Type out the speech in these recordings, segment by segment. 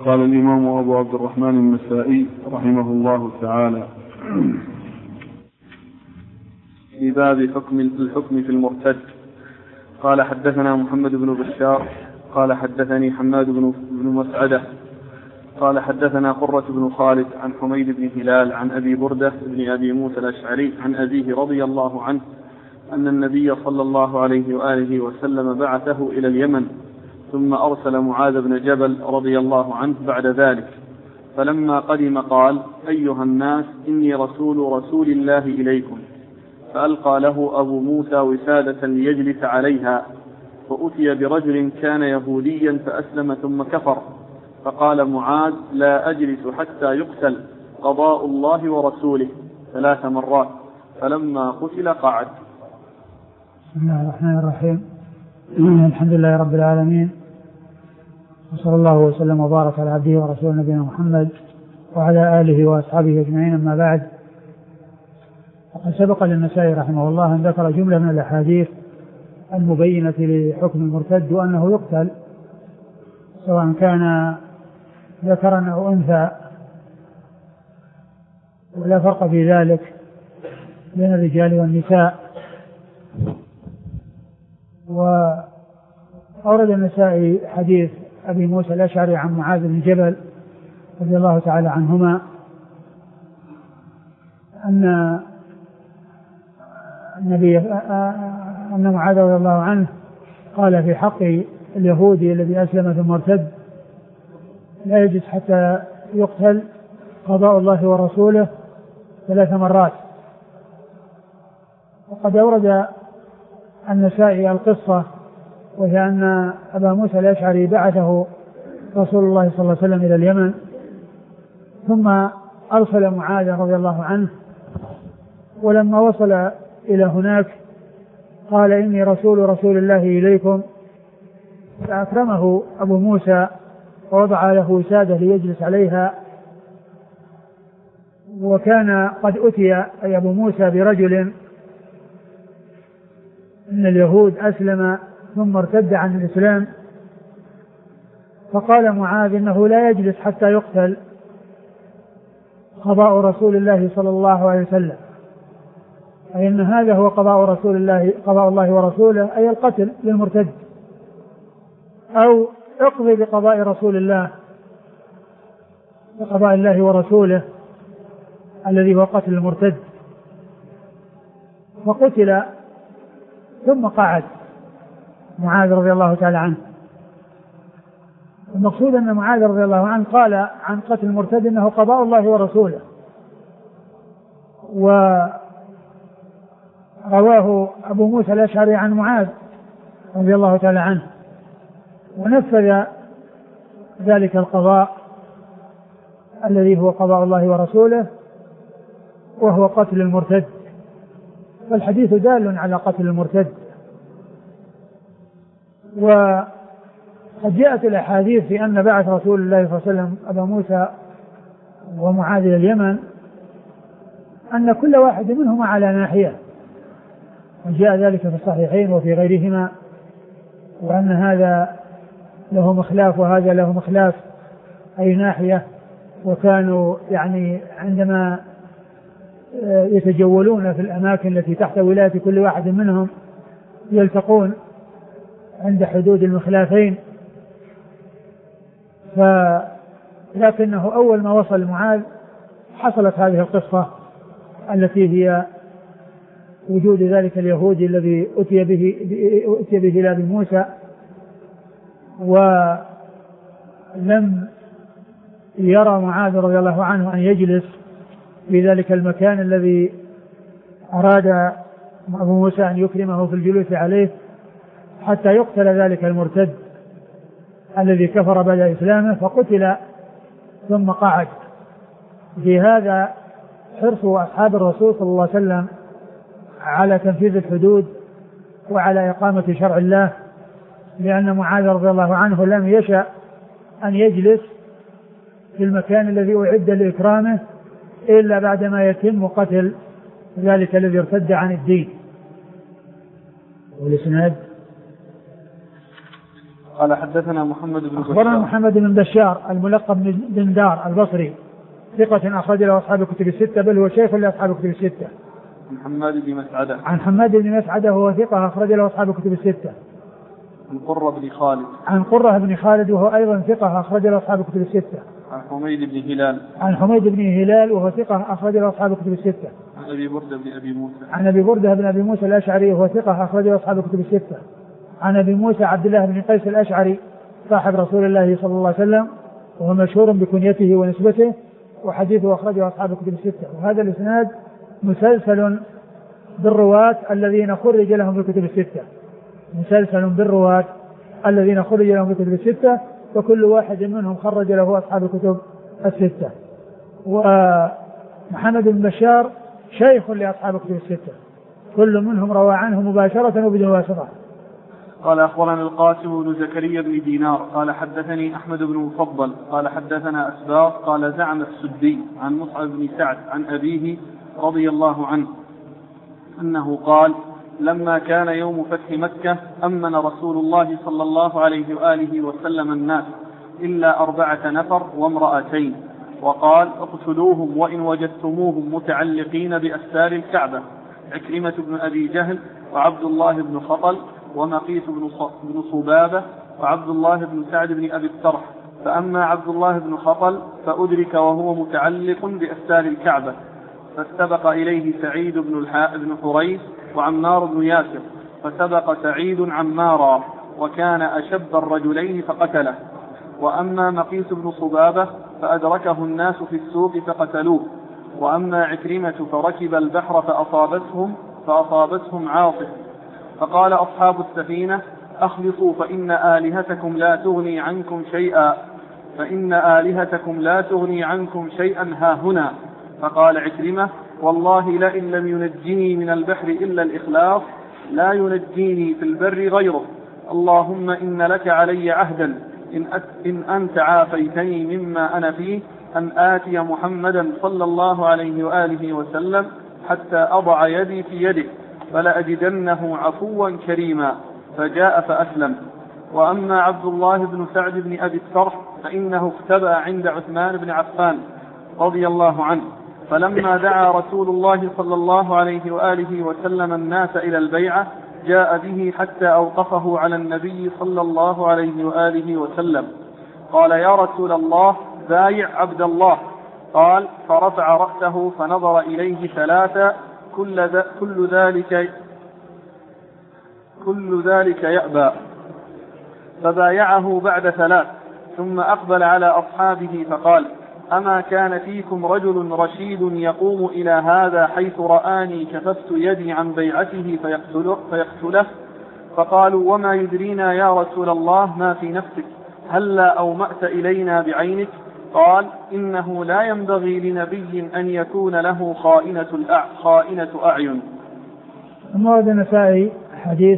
قال الإمام أبو عبد الرحمن النسائي رحمه الله تعالى في باب الحكم في المرتد. قال حدثنا محمد بن بشار قال حدثني حماد بن مسعدة قال حدثنا قرة بن خالد عن حميد بن هلال عن أبي بردة بن أبي موسى الأشعري عن أبيه رضي الله عنه أن النبي صلى الله عليه وآله وسلم بعثه إلى اليمن ثم أرسل معاذ بن جبل رضي الله عنه بعد ذلك، فلما قدم قال: أيها الناس إني رسول الله إليكم، فألقى له أبو موسى وسادة ليجلس عليها، فأتي برجل كان يهوديا فأسلم ثم كفر، فقال معاذ: لا أجلس حتى يقتل، قضاء الله ورسوله 3 مرات، فلما قتل قعد. بسم الله الرحمن الرحيم. الحمد لله رب العالمين، وصلى الله وسلم وبارك على عبده ورسوله نبينا محمد وعلى آله وأصحابه أجمعين، أما بعد. وقد سبق للنسائي رحمه الله أن ذكر جملة من الأحاديث المبينة لحكم المرتد وأنه يقتل، سواء كان ذكرا أو أنثى، ولا فرق في ذلك بين الرجال والنساء. وأورد النسائي حديث أبي موسى الأشعري عن معاذ بن جبل رضي الله تعالى عنهما أن معاذ رضي الله عنه قال في حق اليهودي الذي أسلم ثم ارتد: لا يجلس حتى يقتل، قضاء الله ورسوله 3 مرات. وقد أورد النسائي القصة، وهي أن أبا موسى الأشعري بعثه رسول الله صلى الله عليه وسلم إلى اليمن، ثم أرسل معاذ رضي الله عنه، ولما وصل إلى هناك قال: إني رسول الله إليكم، فأكرمه أبو موسى ووضع له وسادة ليجلس عليها. وكان قد أتي أي أبو موسى برجل من اليهود أسلم ثم ارتد عن الإسلام، فقال معاذ: إنه لا يجلس حتى يقتل، قضاء رسول الله صلى الله عليه وسلم، أي أن هذا هو قضاء الله ورسوله، أي القتل للمرتد، أو اقضي بقضاء رسول الله، بقضاء الله ورسوله الذي هو قتل المرتد. فقتل ثم قعد معاذ رضي الله تعالى عنه. المقصود أن معاذ رضي الله عنه قال عن قتل المرتد إنه قضاء الله ورسوله، ورواه أبو موسى الأشعري عن معاذ رضي الله تعالى عنه، ونفذ ذلك القضاء الذي هو قضاء الله ورسوله، وهو قتل المرتد. فالحديث دال على قتل المرتد. وقد جاءت الأحاديث في أن بعث رسول الله صلى الله عليه وسلم أبا موسى ومعاذ إلى اليمن أن كل واحد منهما على ناحية، وجاء ذلك في الصحيحين وفي غيرهما، وأن هذا له مخلاف وهذا له مخلاف، أي ناحية. وكانوا يعني عندما يتجولون في الأماكن التي تحت ولاية كل واحد منهم يلتقون عند حدود المخلافين. لكنه أول ما وصل معاذ حصلت هذه القصة التي هي وجود ذلك اليهودي الذي أتي به إلى أبي موسى، ولم يرى معاذ رضي الله عنه أن يجلس في ذلك المكان الذي أراد أبو موسى أن يكرمه في الجلوس عليه حتى يقتل ذلك المرتد الذي كفر بعد إسلامه، فقتل ثم قعد. في هذا حرص أصحاب الرسول صلى الله عليه وسلم على تنفيذ الحدود وعلى إقامة شرع الله، لأن معاذ رضي الله عنه لم يشأ أن يجلس في المكان الذي أعد لإكرامه إلا بعدما يتم قتل ذلك الذي ارتد عن الدين. والإسناد قال حدثنا محمد بن بشار. أخبرنا محمد بن بشار الملقب بن دار البصري ثقة أخرج له أصحاب الكتب الستة، بل هو شيخ لأصحاب الكتب الستة. عن حماد بن مسعدة. عن حماد بن مسعدة وهو ثقة أخرج له أصحاب الكتب الستة. عن قرة بن خالد. عن قرة بن خالد وهو أيضا ثقة أخرج له أصحاب الكتب الستة. عن حميد بن هلال. عن حميد بن هلال وهو ثقة أخرج له أصحاب الكتب الستة. عن أبي بردة بن أبي موسى. عن أبي بردة بن أبي موسى الأشعري وهو ثقة أخرج له أصحاب الكتب الستة. عن أبي موسى عبد الله بن قيس الأشعري صاحب رسول الله صلى الله عليه وسلم، وهو مشهور بكنيته ونسبته، وحديثه أخرجه أصحاب الكتب الستة. وهذا الإسناد مسلسل بالرواة الذين خرج لهم في الكتب الستة، مسلسل بالرواة الذين خرج لهم في الكتب الستة، وكل واحد منهم خرج له أصحاب الكتب الستة. ومحمد بن بشار شيخ لأصحاب الكتب الستة، كل منهم روى عنه مباشرة وبدون واسطة. قال أخبرنا القاسم بن زكريا بن دينار قال حدثني أحمد بن مفضل قال حدثنا أسباط قال زعم السدي عن مصعب بن سعد عن أبيه رضي الله عنه أنه قال: لما كان يوم فتح مكة أمن رسول الله صلى الله عليه وآله وسلم الناس إلا 4 نفر وامرأتين، وقال: اقتلوهم وإن وجدتموهم متعلقين بأستار الكعبة: عكرمة بن أبي جهل وعبد الله بن خطل ومقيس بن صبابة وعبد الله بن سعد بن أبي السرح. فأما عبد الله بن خطل فأدرك وهو متعلق بأستار الكعبة، فاستبق إليه سعيد بن حريث وعمار بن ياسر، فسبق سعيد عمارا وكان أشب الرجلين فقتله. وأما مقيس بن صبابة فأدركه الناس في السوق فقتلوه. وأما عكرمة فركب البحر فأصابتهم عاصف، فقال أصحاب السفينة: أخلصوا فإن آلهتكم لا تغني عنكم شيئا هاهنا. فقال عكرمة: والله لئن لم ينجني من البحر إلا الإخلاص لا ينجيني في البر غيره. اللهم إن لك علي عهدا إن أنت عافيتني مما أنا فيه أن آتي محمدا صلى الله عليه وآله وسلم حتى أضع يدي في يده فلأجدنه عفوا كريما. فجاء فأسلم. وأما عبد الله بن سعد بن أبي السرح فإنه اختبأ عند عثمان بن عفان رضي الله عنه، فلما دعا رسول الله صلى الله عليه وآله وسلم الناس إلى البيعة جاء به حتى أوقفه على النبي صلى الله عليه وآله وسلم. قال: يا رسول الله بايع عبد الله. قال: فرفع رأسه فنظر إليه 3 كل ذلك يأبى، فبايعه بعد 3 ثم أقبل على أصحابه فقال: أما كان فيكم رجل رشيد يقوم إلى هذا حيث رآني كففت يدي عن بيعته فيقتله؟ فقالوا: وما يدرينا يا رسول الله ما في نفسك، هلا أومأت إلينا بعينك؟ قال: إنه لا ينبغي لنبي أن يكون له خائنة أعين. ورد النسائي حديث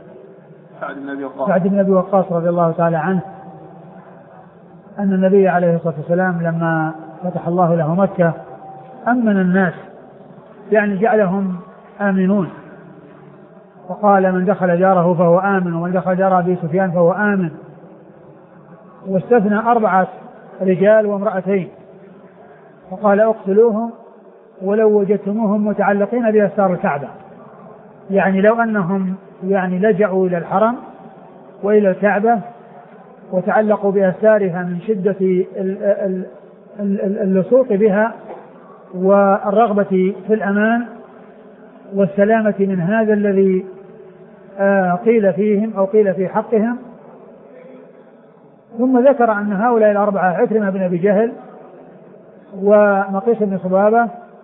سعد بن أبي وقاص رضي الله تعالى عنه أن النبي عليه الصلاة والسلام لما فتح الله له مكة أمن الناس، يعني جعلهم آمنون، وقال: من دخل داره فهو آمن، ومن دخل دار أبي سفيان فهو آمن. واستثنى 4 رجال وامرأتين، وقال: اقتلوهم ولو وجدتموهم متعلقين بأستار الكعبة، يعني لو أنهم يعني لجأوا إلى الحرم وإلى الكعبة وتعلقوا بأستارها من شدة اللصوق بها والرغبة في الأمان والسلامة من هذا الذي قيل فيهم أو قيل في حقهم. ثم ذكر أن هؤلاء 4: عكرمة بن أبي جهل ومقيس بن صبابة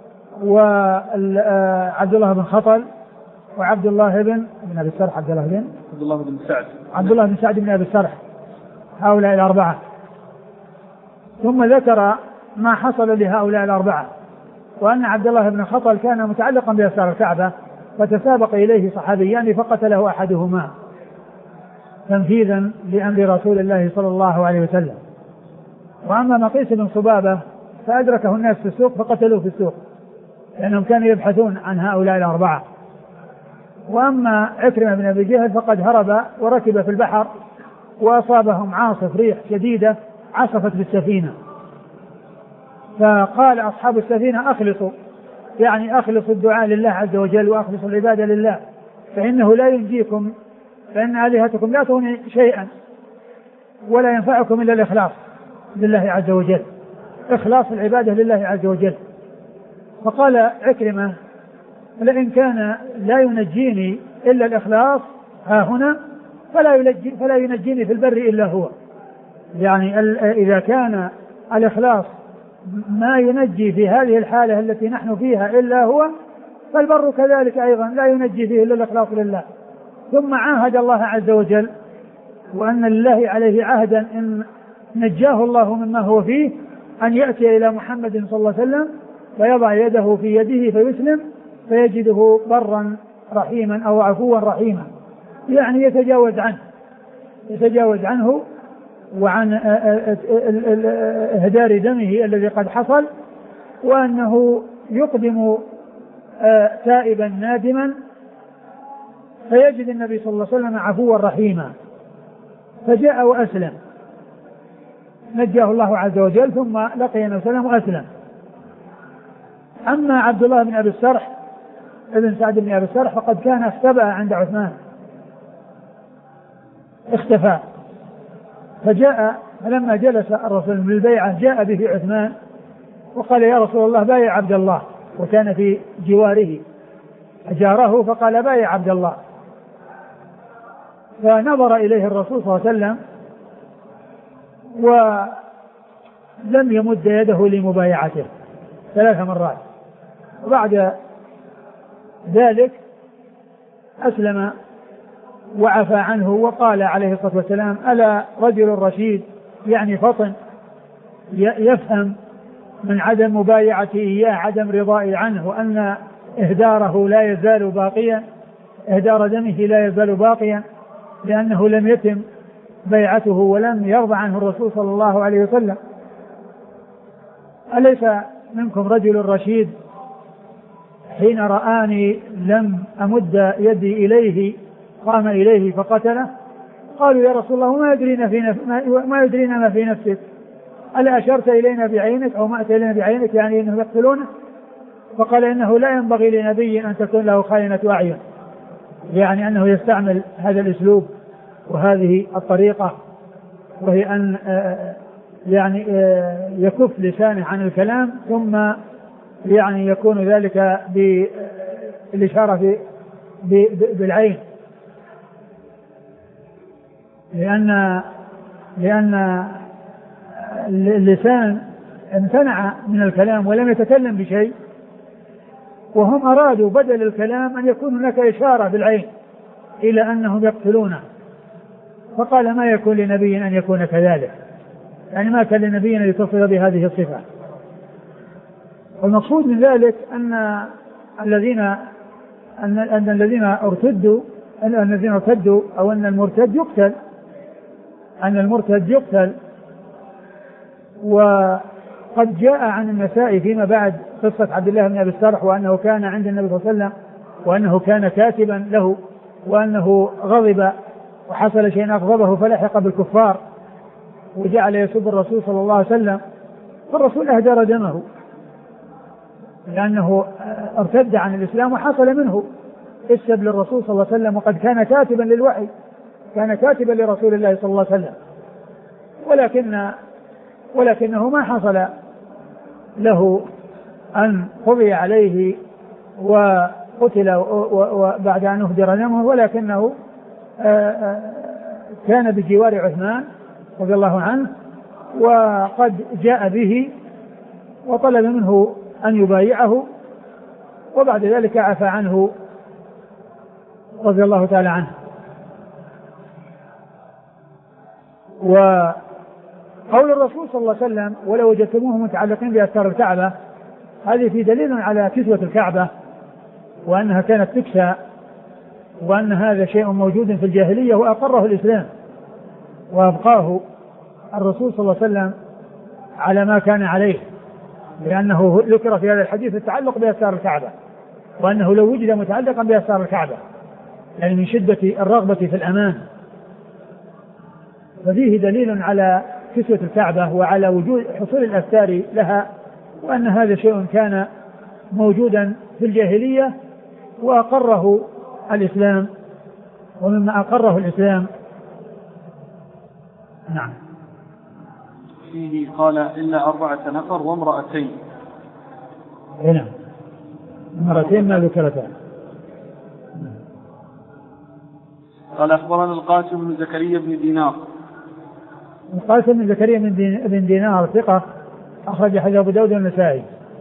وعبد الله بن خطل وعبد الله بن أبي السرح عبد الله بن سعد بن أبي السرح، هؤلاء 4. ثم ذكر ما حصل لهؤلاء 4، وأن عبد الله بن خطل كان متعلقا بأستار الكعبة فتسابق إليه صحابيان فقتله أحدهما تنفيذا لأمر رسول الله صلى الله عليه وسلم. وأما مقيس بن صبابة فأدركه الناس في السوق فقتلوه في السوق لأنهم كانوا يبحثون عن هؤلاء 4. وأما عكرمة بن أبي جهل فقد هرب وركب في البحر وأصابهم عاصف ريح شديدة عصفت بالسفينة، فقال أصحاب السفينة أخلصوا، يعني أخلصوا الدعاء لله عز وجل وأخلصوا العبادة لله، فإنه لا ينجيكم، فإن آلهتكم لا تغني شيئا ولا ينفعكم إلا الإخلاص لله عز وجل، إخلاص العبادة لله عز وجل. فقال عكرمة لئن كان لا ينجيني إلا الإخلاص ها هنا فلا ينجيني في البر إلا هو، يعني إذا كان الإخلاص ما ينجي في هذه الحالة التي نحن فيها إلا هو، فالبر كذلك أيضا لا ينجي فيه إلا الإخلاص لله. ثم عاهد الله عز وجل وأن لله عليه عهدا إن نجاه الله مما هو فيه أن يأتي إلى محمد صلى الله عليه وسلم فيضع يده في يده فيسلم فيجده برا رحيما أو عفوا رحيما، يعني يتجاوز عنه وعن إهدار دمه الذي قد حصل، وأنه يقدم تائبا نادما فيجد النبي صلى الله عليه وسلم عفوا رحيما، فجاء وأسلم، نجاه الله عز وجل ثم لقي النبي صلى الله عليه وسلم وأسلم. أما عبد الله بن أبي السرح ابن سعد بن أبي السرح فقد كان اختبأ عند عثمان، اختفى، فجاء فلما جلس الرسول بالبيعة جاء به عثمان وقال يا رسول الله بايع عبد الله، وكان في جواره أجاره فقال بايع عبد الله، فنظر إليه الرسول صلى الله عليه وسلم ولم يمد يده لمبايعته 3 مرات، وبعد ذلك أسلم وعفى عنه وقال عليه الصلاة والسلام ألا رجل رشيد، يعني فطن يفهم من عدم مبايعته إياه عدم رضائي عنه، وأن إهداره لا يزال باقيا، إهدار دمه لا يزال باقيا لأنه لم يتم بيعته ولم يرضى عنه الرسول صلى الله عليه وسلم. أليس منكم رجل رشيد حين رآني لم أمد يدي إليه قام إليه فقتله؟ قالوا يا رسول الله ما يدرينا ما في نفسك، ألا أشرت إلينا بعينك أو ما أتى إلينا بعينك يعني أنه يقتلونه؟ فقال إنه لا ينبغي لنبي أن تكون له خائنة أعين، يعني أنه يستعمل هذا الأسلوب وهذه الطريقة، وهي أن يعني يكف لسانه عن الكلام ثم يعني يكون ذلك بالإشارة بالعين، لأن اللسان امتنع من الكلام ولم يتكلم بشيء، وهم أرادوا بدل الكلام أن يكون هناك إشارة بالعين إلى أنهم يقتلونه، فقال ما يكون لنبي أن يكون كذلك، يعني ما كان لنبي أن يتصف بهذه الصفة. والمقصود من ذلك أن الذين ارتدوا أو أن المرتد يقتل، وقد جاء عن النسائي فيما بعد قصة عبد الله بن أبي السرح وأنه كان عند النبي صلى الله عليه وسلم وأنه كان كاتبا له وأنه غضب وحصل شيء أغضبه فلحق بالكفار وجعل يسب الرسول صلى الله عليه وسلم، فالرسول أهدر دمه لأنه ارتد عن الإسلام وحصل منه السب للرسول صلى الله عليه وسلم، وقد كان كاتبا للوحي، كان كاتبا لرسول الله صلى الله عليه وسلم، ولكنه ما حصل له أن قضي عليه وقتل وبعد أن أهدر دمه، ولكنه كان بجوار عثمان رضي الله عنه وقد جاء به وطلب منه أن يبايعه، وبعد ذلك عفى عنه رضي الله تعالى عنه. وقول الرسول صلى الله عليه وسلم ولو وجدتموه متعلقين بأستار الكعبة، هذه في دليل على كسوة الكعبة وأنها كانت تكسى، وأن هذا شيء موجود في الجاهلية وأقره الإسلام وأبقاه الرسول صلى الله عليه وسلم على ما كان عليه، لأنه ذكر في هذا الحديث التعلق بأستار الكعبة، وأنه لو وجد متعلقا بأستار الكعبة يعني من شدة الرغبة في الأمان ففيه دليل على كسوة الكعبة وعلى وجود حصول الأستار لها، وأن هذا شيء كان موجودا في الجاهلية وأقره الإسلام، ومما أقره الإسلام. نعم. فيه قال إلا 4 نفر وامرأتين. نعم، مرتين ما ذكرتها. قال أخبرنا القاسم بن زكريا بن دينار. القاسم بن زكريا بن دينار ثقة، أخرج حديث أبو داود والنسائي.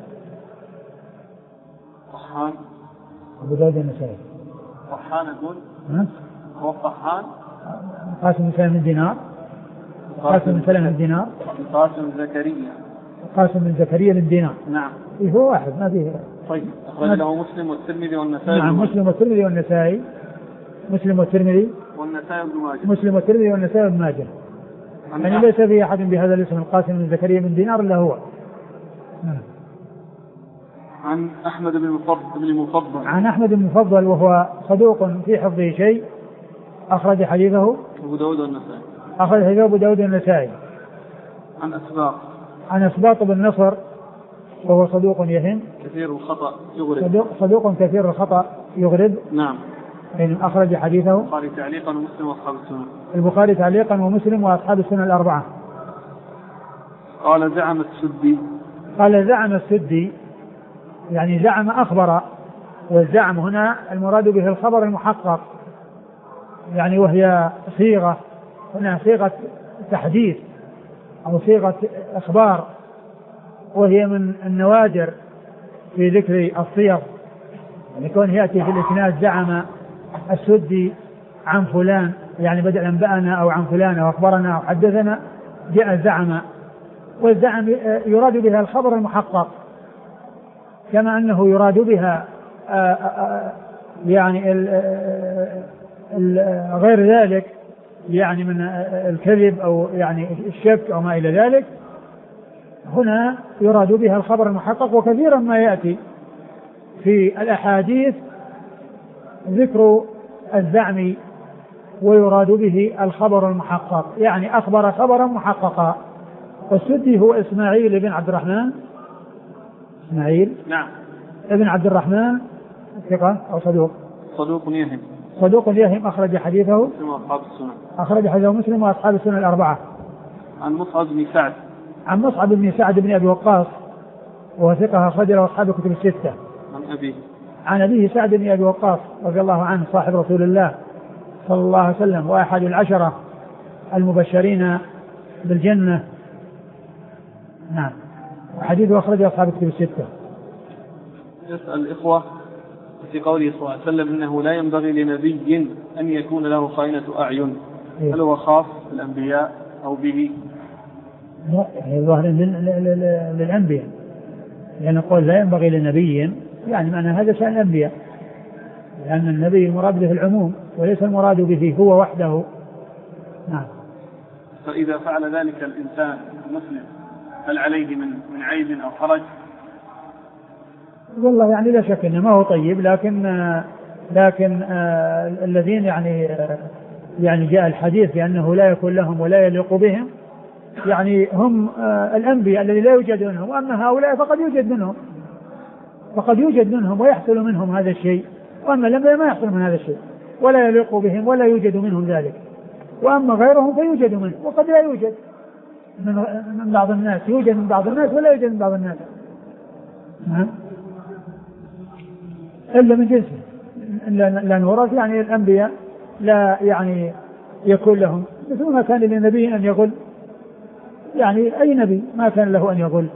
طحان. أبو داود والنسائي. طحان أقول. هو طحان. القاسم بن سلمة بن دينار. القاسم بن سلمة بن دينار. القاسم بن زكريا. القاسم بن زكريا بن دينار. نعم. هو واحد ما فيه. طيب أخرج له مسلم والترمذي والنسائي. نعم، مسلم والترمذي والنسائي. مسلم والترمذي والنسائي بن ماجه. مسلم والترمذي والنسائي بن ماجه. يعني ليس في أحد بهذا الاسم القاسم بن زكريا بن دينار إلا هو. عن أحمد بن المفضل. عن أحمد بن المفضل وهو صدوق في حفظه شيء، أخرج حديثه أبو داود والنسائي. أخرج حديثه أبو داود والنسائي. عن أسباط. عن أسباط بن نصر وهو صدوق يهم كثير الخطأ يغرب. صدوق كثير الخطأ يغرب. نعم. أخرج حديثه البخاري تعليقا ومسلم وأصحاب السنن. البخاري تعليقا ومسلم وأصحاب السنن الأربعة. قال زعم السدي. قال زعم السدي، يعني زعم أخبر، والزعم هنا المراد به الخبر المحقق، يعني وهي صيغة، هنا صيغة تحديث أو صيغة إخبار، وهي من النوادر في ذكر الصيغ، يعني كون يأتي في الإسناد زعم السدي عن فلان، يعني بدل أنبأنا أو عن فلان أو أخبرنا أو حدثنا، جاء زعم، والزعم يراد بها الخبر المحقق، كما أنه يراد بها يعني غير ذلك، يعني من الكذب أو يعني الشك أو ما إلى ذلك. هنا يراد بها الخبر المحقق، وكثيرا ما يأتي في الأحاديث ذكر الزعم ويراد به الخبر المحقق، يعني أخبر خبرا محققا. والسدي هو إسماعيل بن عبد الرحمن، إسماعيل نعم ابن عبد الرحمن، ثقة أو صدوق؟ صدوق يهم. صدوق يهم، أخرج حديثه مسلم وأصحاب السنن. أخرج حديثه مسلم وأصحاب السنن الأربعة. عن مصعب بن سعد. عن مصعب بن سعد بن أبي وقاص وهو ثقة، أخرج له أصحاب الكتب الستة. عن أبيه. عن أبيه سعد بن أبي وقاص رضي الله عنه، صاحب رسول الله صلى الله عليه وسلم، وأحد العشرة المبشرين بالجنة. نعم. وحديثه أخرجه أصحاب الكتب الستة. يسأل الإخوة في قوله صلى الله عليه وسلم إنه لا ينبغي لنبي أن يكون له خائنة أعين، هل هو خاص بالأنبياء أو به؟ لا، يعني ظاهر للأنبياء، لأن قول لا ينبغي لنبي يعني معنى هذا شأن الأنبياء، لأن النبي المراد به العموم وليس المراد به هو وحده. نعم. فإذا فعل ذلك الإنسان المسلم هل عليه من عيب أو حرج؟ والله يعني لا شك انه ما هو طيب، لكن الذين يعني جاء الحديث بأنه لا يكون لهم ولا يليق بهم، يعني هم الأنبياء الذي لا يوجد منهم، وأما هؤلاء فقد يوجد منهم ويحصل منهم هذا الشيء، وأما الأنبياء ما يحصل من هذا الشيء ولا يليق بهم ولا يوجد منهم ذلك، وأما غيرهم فيوجد منه وقد لا يوجد من بعض الناس، يوجد من بعض الناس ولا يوجد من بعض الناس. نعم. إلا من جنسه، لأن ورث يعني الأنبياء لا يعني يكون لهم مثل ما كان للنبي أن يقول، يعني أي نبي ما كان له أن يقول.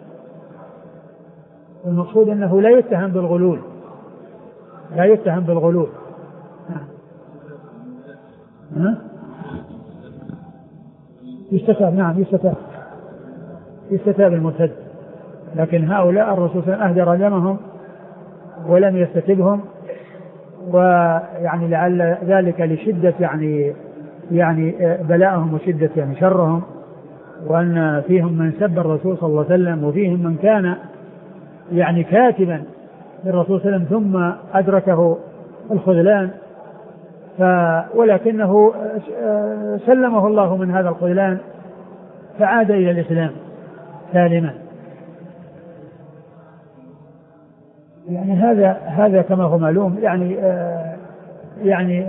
المقصود أنه لا يتهم بالغلول، لا يتهم بالغلول. يستتاب، نعم يستتاب المرتد، لكن هؤلاء الرسول صلى الله عليه وسلم أهدر دمهم ولم يستتبهم، ويعني لعل ذلك لشدة يعني بلاءهم وشدة يعني شرهم، وأن فيهم من سب الرسول صلى الله عليه وسلم، وفيهم من كان يعني كاتبا للرسول صلى الله عليه وسلم ثم أدركه الخذلان، ولكنه سلمه الله من هذا الخذلان فعاد إلى الإسلام سالما. يعني هذا كما هو معلوم يعني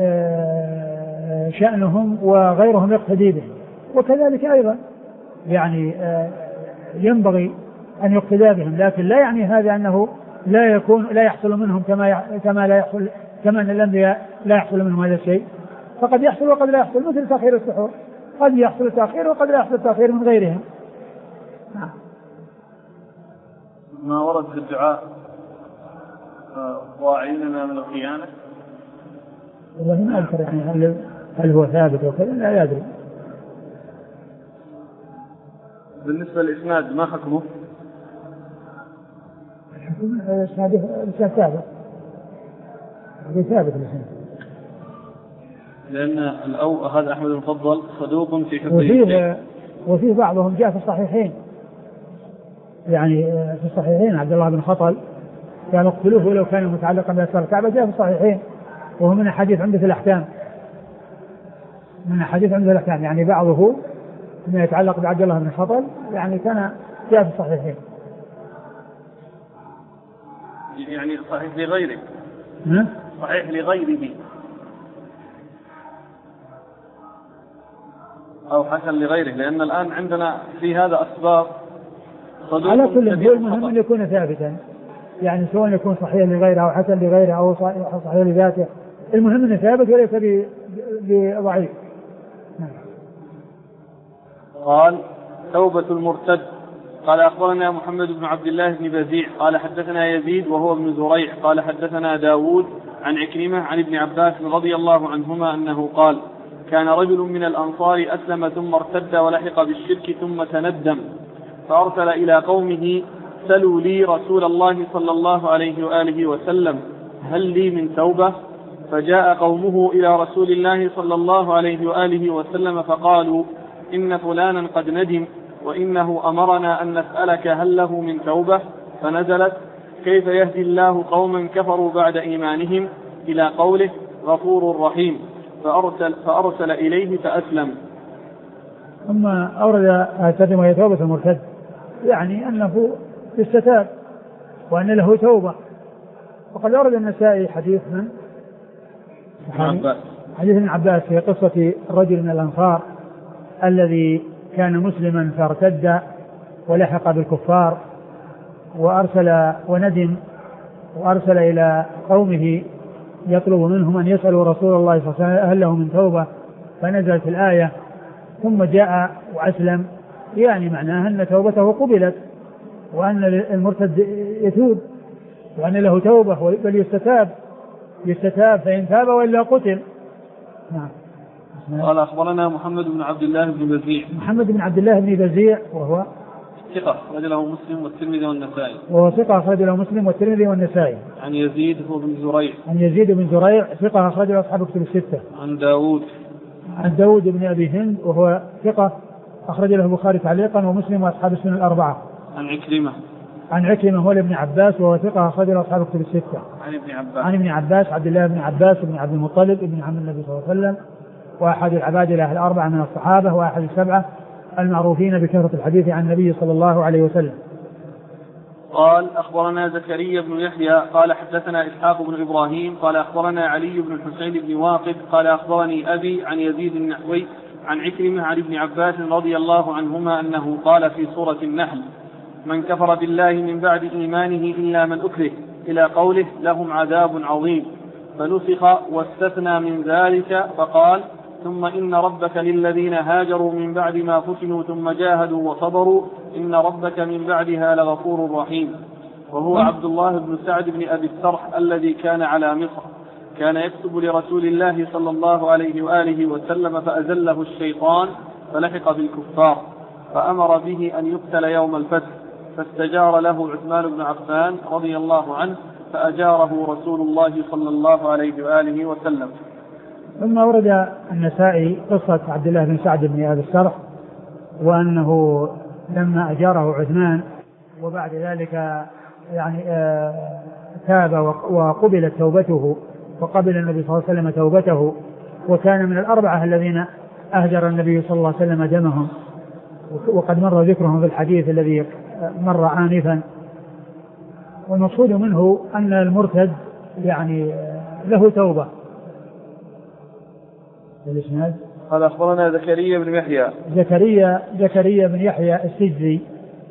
شأنهم وغيرهم يقتدي به، وكذلك أيضا يعني ينبغي أن يقتدى بهم، لكن لا يعني هذا أنه لا يحصل منهم كما أن الأنبياء لا يحصل منهم هذا الشيء، فقد يحصل وقد لا يحصل، مثل تأخير السحور، قد يحصل التأخير وقد لا يحصل التأخير من غيرهم. ما ورد في الدعاء واعيننا من الخيانة؟ والله ما أذكر يعني هل هو ثابت وكذا، لا يدري. بالنسبة للإسناد ما حكمه؟ الإسناد ثابت، ثابت الإسناد، لأن هذا أحمد المفضل صدوق في حفظه، وفيه بعضهم جاء في الصحيحين، يعني في الصحيحين عبد الله بن خطل كان اقتلوه ولو كان متعلقا بأسفار الكعبة، جاء في الصحيحين وهو من أحاديث عمدة الأحكام، يعني بعضه ما يتعلق بعبد الله بن خطل يعني كان جاء في الصحيحين. يعني صحيح لغيره، صحيح لغيره أو حسن لغيره، لأن الآن عندنا في هذا أسباب صدوق. على كل حال المهم أن يكون ثابتا، يعني سواء يكون صحيح لغيره أو حسن لغيره أو صحيح لذاته، المهم أنه ثابت وليس بضعيف. قال توبة المرتد. قال أخبرنا محمد بن عبد الله بن بزيع قال حدثنا يزيد وهو ابن زريع قال حدثنا داود عن عكرمة عن ابن عباس رضي الله عنهما أنه قال كان رجل من الأنصار أسلم ثم ارتد ولحق بالشرك ثم تندم فأرسل إلى قومه سلوا لي رسول الله صلى الله عليه وآله وسلم هل لي من توبة؟ فجاء قومه إلى رسول الله صلى الله عليه وآله وسلم فقالوا إن فلانا قد ندم وإنه أمرنا أن نسألك هل له من توبة؟ فنزلت كيف يهدي الله قوما كفروا بعد إيمانهم إلى قوله غفور رحيم فأرسل إليه فأسلم. ثم أورد ترجمة وهي توبة المرتد، يعني أنه استتاب وأن له توبة. وقد أورد النسائي حديث ابن عباس في قصة الرجل من الأنصار الذي كان مسلما فارتد ولحق بالكفار وندم وأرسل إلى قومه يطلب منهم أن يسألوا رسول الله صلى الله عليه وسلم هل له من توبة؟ فنزلت الآية ثم جاء وأسلم، يعني معناها أن توبته قبلت وأن المرتد يتوب وأن له توبة، بل يستتاب فإن تاب وإلا قتل. نعم. قال أخبرنا محمد بن عبد الله بن بزيع. محمد بن عبد الله بن بزيع وهو ثقة أخرج له مسلم والترمذي والنسائي. وهو ثقة أخرج له مسلم والترمذي والنسائي. عن يزيد هو بن زريع. عن يزيد بن زريع ثقة أخرج له أصحاب الكتب الستة. عن داود بن أبي هند وهو ثقة أخرج له البخاري تعليقا ومسلم وأصحاب السنن الأربعة. عن عكرمة هو ابن عباس وهو ثقة أخرج له أصحاب الكتب الستة. عن ابن عباس عبد الله بن عباس بن عبد المطلب ابن عم النبي صلى الله عليه وسلم وأحد العبادلة الأربعة من الصحابة وأحد السبعة المعروفين بكثرة الحديث عن النبي صلى الله عليه وسلم. قال أخبرنا زكريا بن يحيى قال حدثنا إسحاق بن إبراهيم قال أخبرنا علي بن الحسين بن واقد قال أخبرني أبي عن يزيد النحوي عن عكرمة عن ابن عباس رضي الله عنهما أنه قال في سورة النحل من كفر بالله من بعد إيمانه إلا من أكره إلى قوله لهم عذاب عظيم فنسخ واستثنى من ذلك فقال ثم إن ربك للذين هاجروا من بعد ما فتنوا ثم جاهدوا وصبروا إن ربك من بعدها لغفور رحيم. وهو عبد الله بن سعد بن أبي السرح الذي كان على مصر كان يكتب لرسول الله صلى الله عليه وآله وسلم فأزله الشيطان فلحق بالكفار فأمر به أن يقتل يوم الفتح فاستجار له عثمان بن عفان رضي الله عنه فأجاره رسول الله صلى الله عليه وآله وسلم. ثم ورد النسائي قصة عبد الله بن سعد بن أبي السرح وأنه لما أجاره عثمان وبعد ذلك يعني تاب وقبلت توبته وقبل النبي صلى الله عليه وسلم توبته وكان من الأربعة الذين أهدر النبي صلى الله عليه وسلم دمهم، وقد مر ذكرهم في الحديث الذي مر آنفا. والمقصود منه أن المرتد يعني له توبة. الإسناد قال أخبرنا زكريا بن يحيى. زكريا بن يحيى السجزي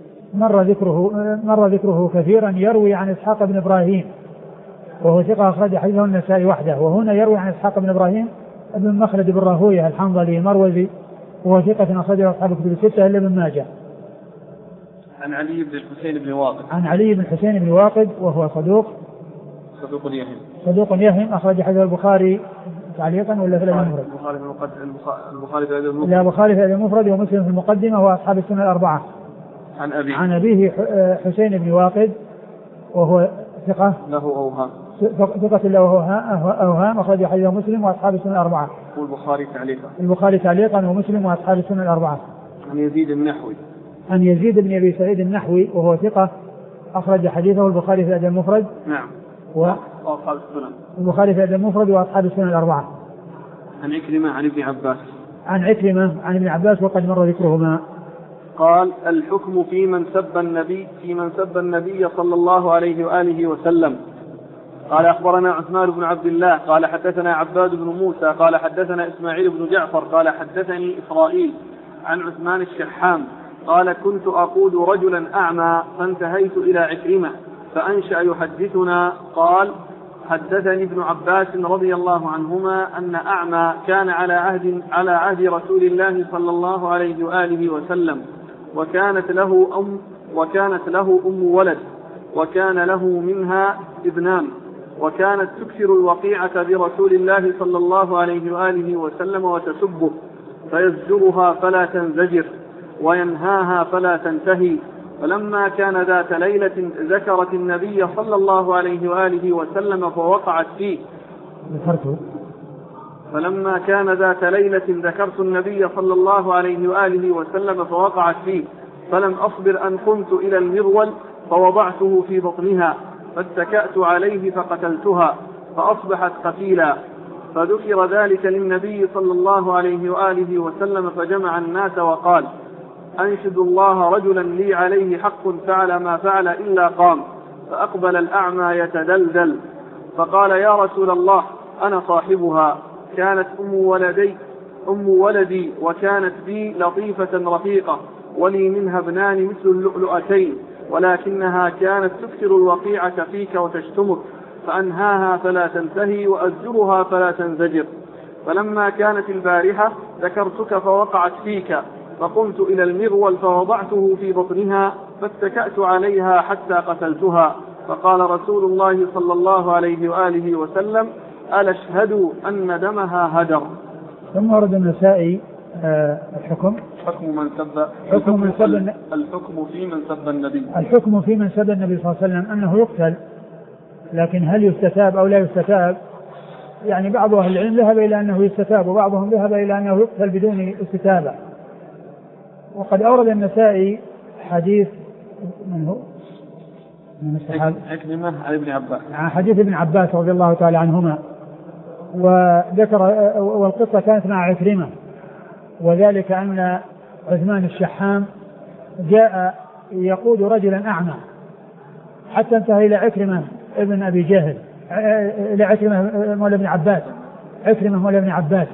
مر ذكره كثيرا، يروي عن إسحاق بن إبراهيم وهو ثقة أخرج حديثه النسائي وحده، وهنا يروي عن إسحاق بن إبراهيم ابن مخلد بن راهويه الحنظلي المروزي وهو ثقة أخرجه أصحاب الكتب الستة إلا ابن ماجه. عن علي بن الحسين بن واقد. عن علي بن الحسين بن واقد وهو صدوق يهم أخرج حديث البخاري تعليقا ولا في المفرد؟ البخاري في المفرد ومسلم في المقدمة وأصحاب السنة الأربعة. عن أبيه حسين بن واقد وهو ثقة له أوهام أخرج حديث مسلم وأصحاب السنة الأربعة. البخاري تعليقا ومسلم وأصحاب السنة الأربعة. عن يزيد بن أبي سعيد النحوي وهو ثقة أخرج حديثه البخاري في الأدب المفرد. نعم. وأصحاب السنن. البخاري في الأدب المفرد وأصحاب السنن الأربعة. عن عكرمة عن ابن عباس. عن ابن عباس وقد مر ذكرهما. قال: الحكم في من سب النبي صلى الله عليه وآله وسلم. قال: أخبرنا عثمان بن عبد الله قال حدثنا عباد بن موسى قال حدثنا إسماعيل بن جعفر قال حدثني إسرائيل عن عثمان الشحام قال: كنت أقود رجلا أعمى فانتهيت إلى عكرمة فأنشأ يحدثنا قال: حدثني ابن عباس رضي الله عنهما أن أعمى كان على عهد رسول الله صلى الله عليه وآله وسلم، وكانت له أم ولد، وكان له منها ابنان، وكانت تكثر الوقيعة برسول الله صلى الله عليه وآله وسلم وتسبه، فيزجرها فلا تنزجر وينهاها فلا تنتهي. فلما كان ذات ليلة ذكرت النبي صلى الله عليه وآله وسلم فوقعت فيه. فلما كان ذات ليلة ذكرت النبي صلى الله عليه وآله وسلم فوقعت فيه، فلم أصبر أن قمت إلى المرول فوضعته في بطنها فاتكأت عليه فقتلتها فأصبحت قتيلا. فذكر ذلك للنبي صلى الله عليه وآله وسلم فجمع الناس وقال: أنشد الله رجلا لي عليه حق فعل ما فعل إلا قام. فأقبل الأعمى يتدلدل فقال: يا رسول الله أنا صاحبها، كانت أم ولدي وكانت بي لطيفة رفيقة، ولي منها ابنان مثل اللؤلؤتين، ولكنها كانت تكثر الوقيعة فيك وتشتمك، فأنهاها فلا تنتهي وأزجرها فلا تنزجر. فلما كانت البارحة ذكرتك فوقعت فيك، فقمت إلى المرول فوضعته في بطنها فاتكأت عليها حتى قتلتها. فقال رسول الله صلى الله عليه وآله وسلم: ألا اشهدوا أن دمها هدر. ثم ورد النسائي الحكم في من سب النبي صلى الله عليه وسلم أنه يقتل، لكن هل يستتاب أو لا يستتاب؟ يعني بعض أهل العلم ذهب إلى أنه يستتاب، وبعضهم ذهب إلى أنه يقتل بدون استتابة. وقد أورد النسائي حديث من الصحابة عكرمة عن ابن عباس، حديث ابن عباس رضي الله تعالى عنهما، وذكر والقصة كانت مع عكرمة، وذلك أن عثمان الشحام جاء يقود رجلا أعمى حتى انتهى إلى عكرمة ابن أبي جهل، إلى عكرمة مولى ابن عباس، عكرمة مولى ابن عباس.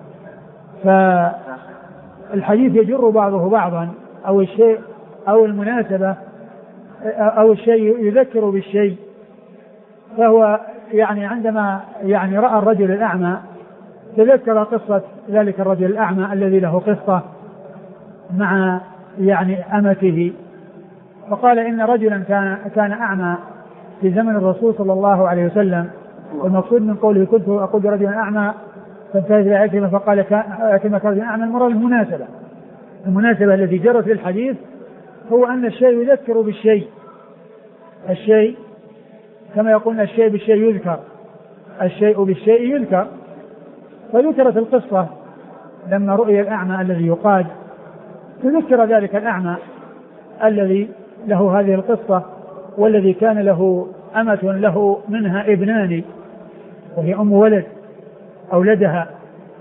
فالحديث يجر بعضه بعضا، أو الشيء أو المناسبة أو الشيء يذكر بالشيء. فهو يعني عندما يعني رأى الرجل الأعمى تذكر قصة ذلك الرجل الأعمى الذي له قصة مع يعني أمته، فقال إن رجلا كان أعمى في زمن الرسول صلى الله عليه وسلم. والمقصود من قوله كنت أقول رجلا أعمى فانتهى إلى عكرمة فقال كما كان رجلا أعمى، المرة المناسبة التي جرت للحديث هو أن الشيء يذكر بالشيء، الشيء كما يقولون الشيء بالشيء يذكر، الشيء بالشيء يذكر. فذكرت القصة لما رؤي الأعمى الذي يقاد، تذكر ذلك الأعمى الذي له هذه القصة، والذي كان له أمة له منها ابنان، وهي أم ولد أولدها،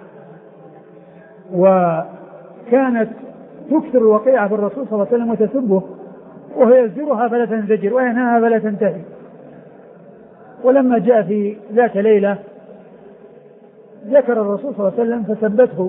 وكانت تكثر الوقيعة بالرسول صلى الله عليه وسلم وتسبه، وهو يزجرها فلا تنزجر وينهاها فلا تنتهي. ولما جاء في ذات ليلة ذكر الرسول صلى الله عليه وسلم فسبته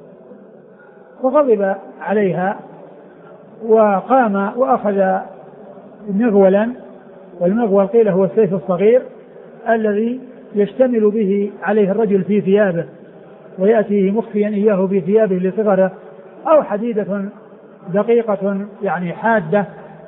فغضب عليها وقام وأخذ مغولا، والمغول قيل هو السيف الصغير الذي يشتمل به عليه الرجل في ثيابه ويأتيه مخفيا إياه في ثيابه لصغره، أو حديدة دقيقة يعني حادة،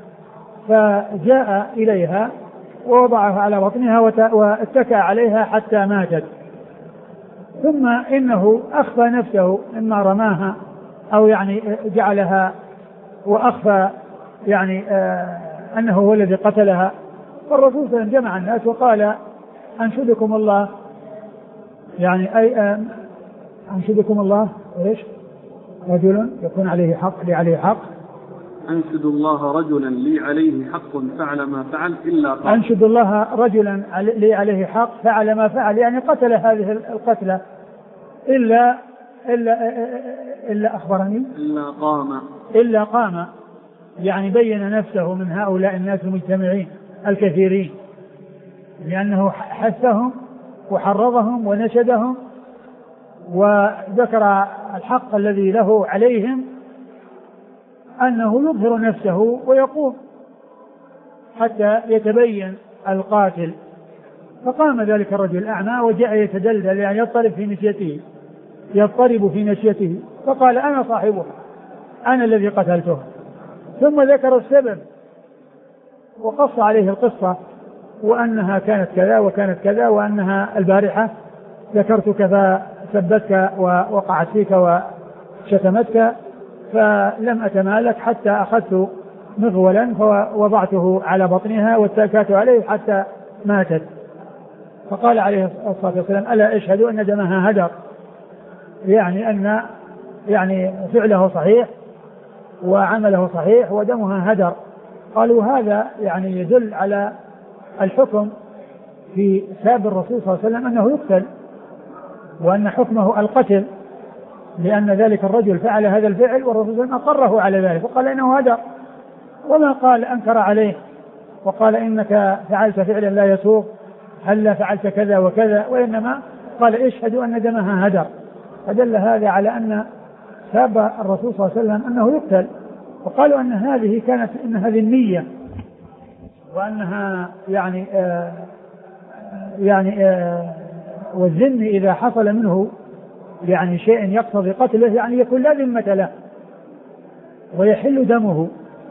فجاء إليها ووضعها على بطنها واتكى عليها حتى ماتت. ثم إنه أخفى نفسه إما رماها أو يعني جعلها وأخفى يعني أنه هو الذي قتلها. فالرسول صلى الله عليه وسلم جمع الناس وقال أنشدكم الله، يعني أي أنشدكم الله إيش؟ رجل يكون عليه حق لي عليه حق، أنشد الله رجلا لي عليه حق فعل ما فعل إلا قال. أنشد الله رجلا لي عليه حق فعل ما فعل، يعني قتل هذه القتلة إلا أخبرني إلا قام، يعني بين نفسه من هؤلاء الناس المجتمعين الكثيرين، لأنه حثهم وحرضهم ونشدهم وذكر الحق الذي له عليهم أنه يظهر نفسه ويقوم حتى يتبين القاتل. فقام ذلك الرجل الأعمى وجاء يتدلدل يعني يضطرب في نشيته فقال أنا صاحبه، أنا الذي قتلته. ثم ذكر السبب وقص عليه القصة وأنها كانت كذا وكانت كذا، وأنها البارحة ذكرتك فسبتك ووقعت فيك وشتمتك فلم أتمالك حتى أخذت مغولا فوضعته على بطنها واتكأت عليه حتى ماتت. فقال عليه الصلاة والسلام ألا أشهد أن دمها هدر، يعني أن يعني فعله صحيح وعمله صحيح ودمها هدر. قالوا هذا يعني يدل على الحكم في ساب الرسول صلى الله عليه وسلم أنه يقتل، وأن حكمه القتل، لأن ذلك الرجل فعل هذا الفعل والرسول صلى الله عليه وسلم أقره على ذلك وقال إنه هدر، وما قال أنكر عليه وقال إنك فعلت فعلا لا يسوغ، هل فعلت كذا وكذا، وإنما قال اشهدوا أن دمها هدر. فدل هذا على أن ساب الرسول صلى الله عليه وسلم أنه يقتل. وقالوا أن هذه كانت إن هذه النية، وأنها والذم إذا حصل منه يعني شيء يقتضي قتله يعني يكون لا ذمة له ويحل دمه.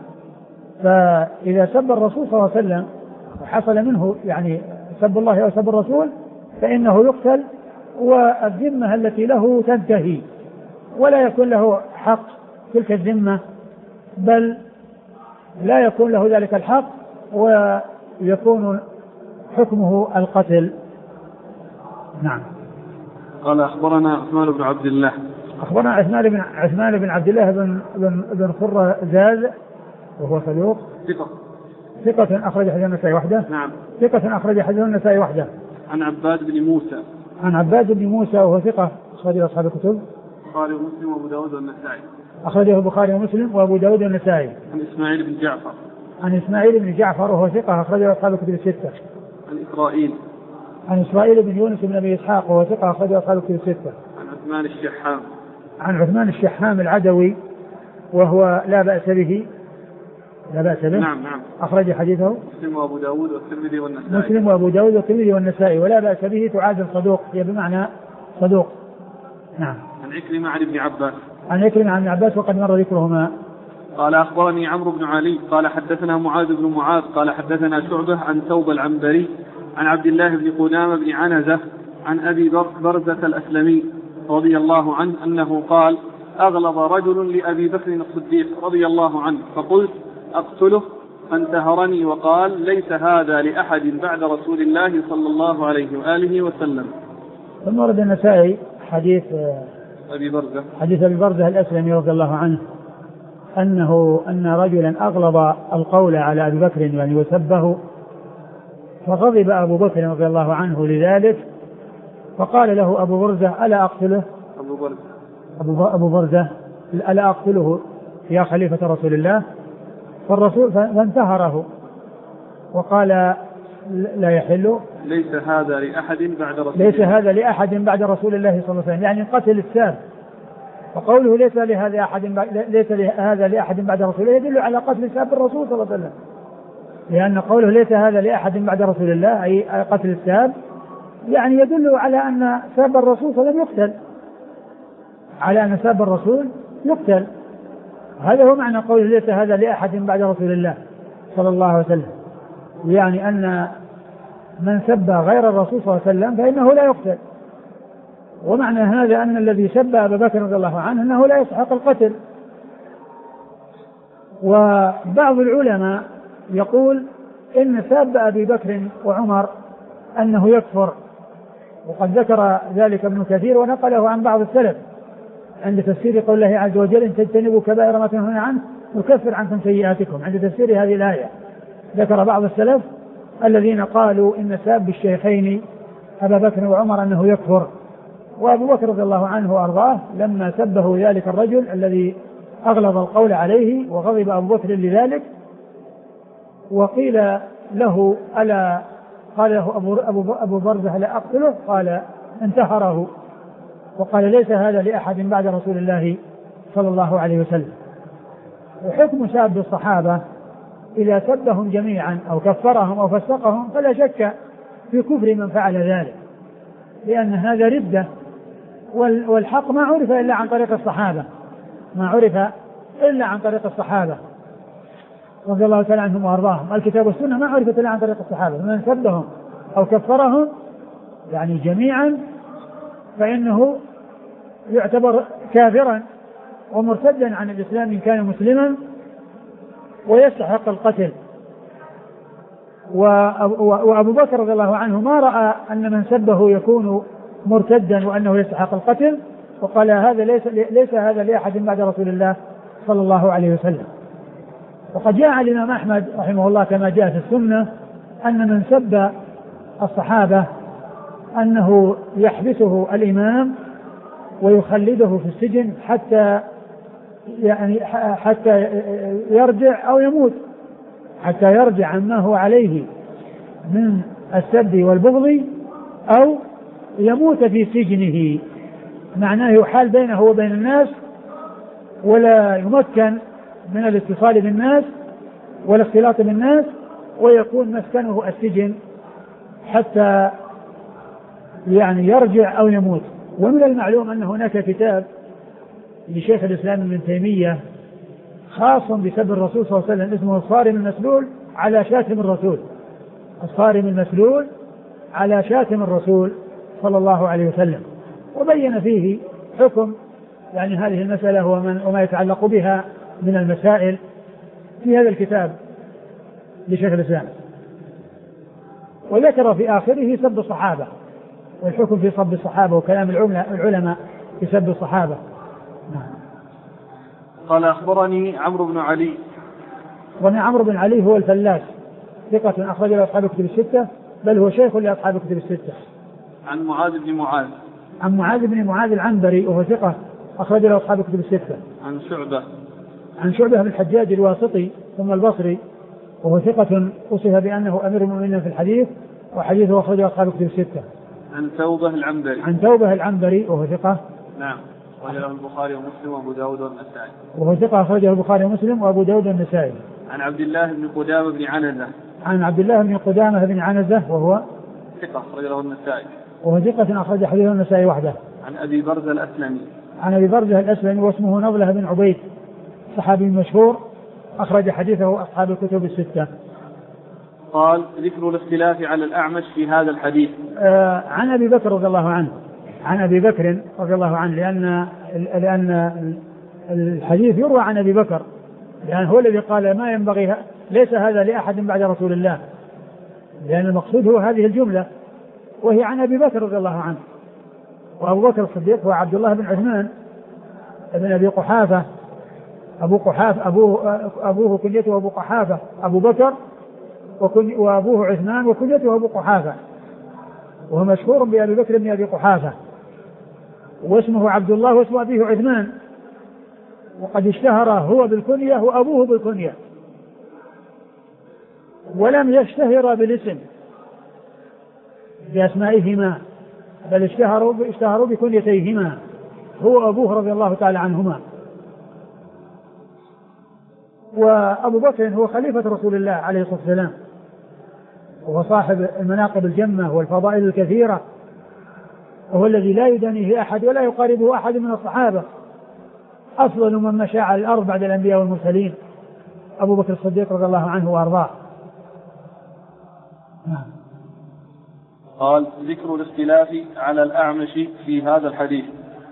فإذا سب الرسول صلى الله عليه وسلم وحصل منه يعني سب الله أو سب الرسول فإنه يقتل، والذمة التي له تنتهي ولا يكون له حق تلك الذمة، بل لا يكون له ذلك الحق ويكون حكمه القتل. نعم. قال أخبرنا عثمان بن عبد الله. أخبرنا عثمان بن عبد الله بن خرزاز وهو صدوق ثقة أخرج حديث النسائي وحده. نعم. ثقة أخرج حديث النسائي وحده. عن عباد بن موسى. عن عباد بن موسى وهو ثقة أخرج أصحاب الكتب. البخاري ومسلم وأبو داود والنسائي. أخرجه البخاري ومسلم وأبو داود والنسائي. عن إسماعيل بن جعفر. عن إسماعيل بن جعفر وهو ثقة أخرجه أصحاب الكتب الستة. عن إسرائيل بن يونس بن أبي إسحاق وهو ثقة أخرجه أصحاب الكتب الستة. عن عثمان الشحام العدوي وهو لا بأس به. نعم. أخرج حديثه مسلم وأبو داود والترمذي والنسائي. ولا بأس به تعادل صدوق، هي بمعنى صدوق. نعم. عن عكرمة عن ابن عباس. عن ابن عباس وقد مر ذكرهما. قال أخبرني عمرو بن علي قال حدثنا معاذ بن معاذ قال حدثنا شعبة عن ثوب العنبري عن عبد الله بن قدامة بن عنزة عن أبي برزة الأسلمي رضي الله عنه أنه قال أغلظ رجل لأبي بكر الصديق رضي الله عنه فقلت أقتله فانتهرني وقال ليس هذا لأحد بعد رسول الله صلى الله عليه وآله وسلم. ثم ورد النسائي حديث أبي برزة الأسلمي رضي الله عنه أن رجلا أغلظ القول على أبي بكر يعني وسبه، فغضب أبو بكر رضي الله عنه لذلك، فقال له أبو برزة ألا أقتله؟ أبو برزة ألا أقتله يا خليفة رسول الله؟ فالرسول فانتهره وقال لا يحل، ليس هذا لأحد بعد رسول ليس هذا لأحد بعد رسول الله صلى الله عليه وسلم، يعني قتل الساب. وقوله ليس هذا لأحد بعد رسول الله يدل على قتل ساب الرسول صلى الله عليه وسلم، لأن قوله ليس هذا لأحد بعد رسول الله أي قتل الساب يعني يدل على أن ساب الرسول صلى الله عليه وسلم يقتل، على أن ساب الرسول يقتل. هذا هو معنى قوله ليس هذا لأحد بعد رسول الله صلى الله عليه وسلم، يعني أن من سب غير الرسول صلى الله عليه وسلم فإنه لا يقتل. ومعنى هذا أن الذي سب أبا بكر رضي الله عنه أنه لا يستحق القتل. وبعض العلماء يقول إن سب أبي بكر وعمر أنه يكفر، وقد ذكر ذلك ابن كثير ونقله عن بعض السلف عند تفسير قول الله عز وجل إن تجتنبوا كبائر ما تنهون عنه نكفر عنكم سيئاتكم. عند تفسير هذه الآية ذكر بعض السلف الذين قالوا إن ساب الشيخين أبا بكر وعمر أنه يكفر، وأبو بكر رضي الله عنه وأرضاه لما سبه ذلك الرجل الذي أغلظ القول عليه وغضب أبو بكر لذلك، وقيل له ألا قال له أبو برزة لا أقتله؟ قال انتحره وقال ليس هذا لأحد بعد رسول الله صلى الله عليه وسلم. وحكم ساب الصحابة إذا سبهم جميعا أو كفرهم أو فسقهم فلا شك في كفر من فعل ذلك، لأن هذا ردة، والحق ما عرف إلا عن طريق الصحابة، ما عرف إلا عن طريق الصحابة رضي الله تعالى عنهم وأرضاهم. الكتاب والسنة ما عرفت إلا عن طريق الصحابة، فمن سبهم أو كفرهم يعني جميعا فإنه يعتبر كافرا ومرتدا عن الإسلام إن كان مسلما ويستحق القتل. وأبو بكر رضي الله عنه ما رأى أن من سبه يكون مرتدا وأنه يستحق القتل، وقال هذا ليس هذا لأحد بعد رسول الله صلى الله عليه وسلم. وقد جاء عن الإمام أحمد رحمه الله كما جاء في السنة أن من سب الصحابة أنه يحبسه الإمام ويخلده في السجن حتى يرجع أو يموت، حتى يرجع عما هو عليه من السب والبغض أو يموت في سجنه، معناه يحال بينه وبين الناس ولا يمكن من الاتصال بالناس ولا اختلاط بالناس، ويكون مسكنه السجن حتى يعني يرجع أو يموت. ومن المعلوم أن هناك كتاب لشيخ الإسلام ابن تيمية خاص بسب الرسول صلى الله عليه وسلم اسمه الصارم المسلول على شاتم الرسول، الصارم المسلول على شاتم الرسول صلى الله عليه وسلم، وبين فيه حكم يعني هذه المسألة وما يتعلق بها من المسائل في هذا الكتاب لشيخ الإسلام. وذكر في آخره سب الصحابة والحكم في سب الصحابة وكلام العلماء في سب الصحابة. قال أخبرني عمرو بن علي. وأن عمرو بن علي هو الفلاس ثقة أخرج له أصحاب الكتب الستة، بل هو شيخ لأصحاب الكتب الستة. عن معاذ بن معاذ. عن معاذ بن معاذ العنبري وهو ثقة أخرج له أصحاب الكتب الستة. عن شعبة. عن شعبة بن الحجاج الواسطي ثم البصري وهو ثقة وصف بأنه أمير المؤمنين في الحديث وحديثه أخرجه أصحاب الكتب الستة. عن توبة العنبري. عن توبة العنبري وهو ثقة. نعم. أخرجه البخاري ومسلم وأبو داود والنسائي. وهو ثقة أخرجه البخاري ومسلم وأبو داود والنسائي. عن عبد الله بن قدامة بن عنزة. عن عبد الله بن قدامة بن عنزة وهو ثقة أخرجه النسائي. وهو ثقة أخرج حديث النسائي وحده. عن أبي برزة الأسلمي. عن أبي برزة الأسلمي واسمه نضلة بن عبيد صحابي مشهور أخرج حديثه أصحاب الكتب الستة. قال ذكر الاختلاف على الأعمش في هذا الحديث. عن أبي بكر رضي الله عنه، عن أبي بكر رضي الله عنه، لأن الحديث يروى عن أبي بكر، لأن هو الذي قال ما ينبغي ليس هذا لأحد بعد رسول الله، لأن المقصود هو هذه الجملة وهي عن أبي بكر رضي الله عنه. وأبو بكر الصديق هو عبد الله بن عثمان بن أبي قحافة، أبو قحافة أبوه كنيته أبو قحافة أبو بكر، وأبوه عثمان وكنيته أبو قحافة، وهو مشهور بأبي بكر بن أبي قحافة. واسمه عبد الله واسم أبيه عثمان، وقد اشتهر هو بالكنية وأبوه بالكنية، ولم يشتهر بالاسم بأسمائهما، بل اشتهروا بكنيتيهما هو أبوه رضي الله تعالى عنهما. وأبو بكر هو خليفة رسول الله عليه الصلاة والسلام، وهو صاحب المناقب الجمة والفضائل الكثيرة، وهو الذي لا يدانيه أحد ولا يقاربه أحد من الصحابة، أفضل من مشى على الأرض بعد الأنبياء والمرسلين أبو بكر الصديق رضي الله عنه وأرضاه. قال ذكر الاختلاف على الأعمش في هذا الحديث.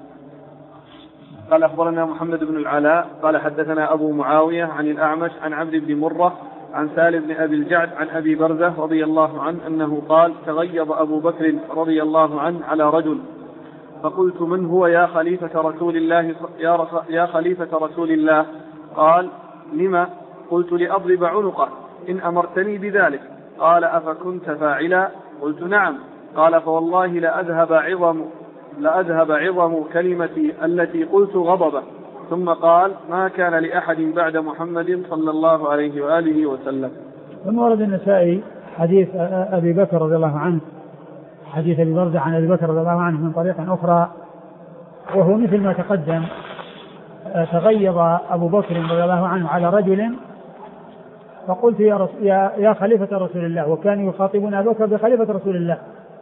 قال أخبرنا محمد بن العلاء قال حدثنا أبو معاوية عن الأعمش عن عبد بن مرة عن سالم بن أبي الجعد عن أبي برزة رضي الله عنه أنه قال تغيظ أبو بكر رضي الله عنه على رجل فقلت من هو يا خليفة رسول الله يا خليفة رسول الله؟ قال لما؟ قلت لأضرب عنقه إن أمرتني بذلك. قال أفكنت فاعلا؟ قلت نعم. قال فوالله لأذهب عظم كلمتي التي قلت غضبه. ثم قال ما كان لأحد بعد محمد صلى الله عليه وآله وسلم. ثم ورد النسائي حديث أبي بكر رضي الله عنه، حديث أبي برزة عن أبي بكر رضي الله عنه من طريق أخرى، وهو مثل ما تقدم. تغيظ أبو بكر رضي الله عنه على رجل فقلت يا خليفة رسول الله، وكانوا يخاطبون أبي بكر بخليفة رسول الله،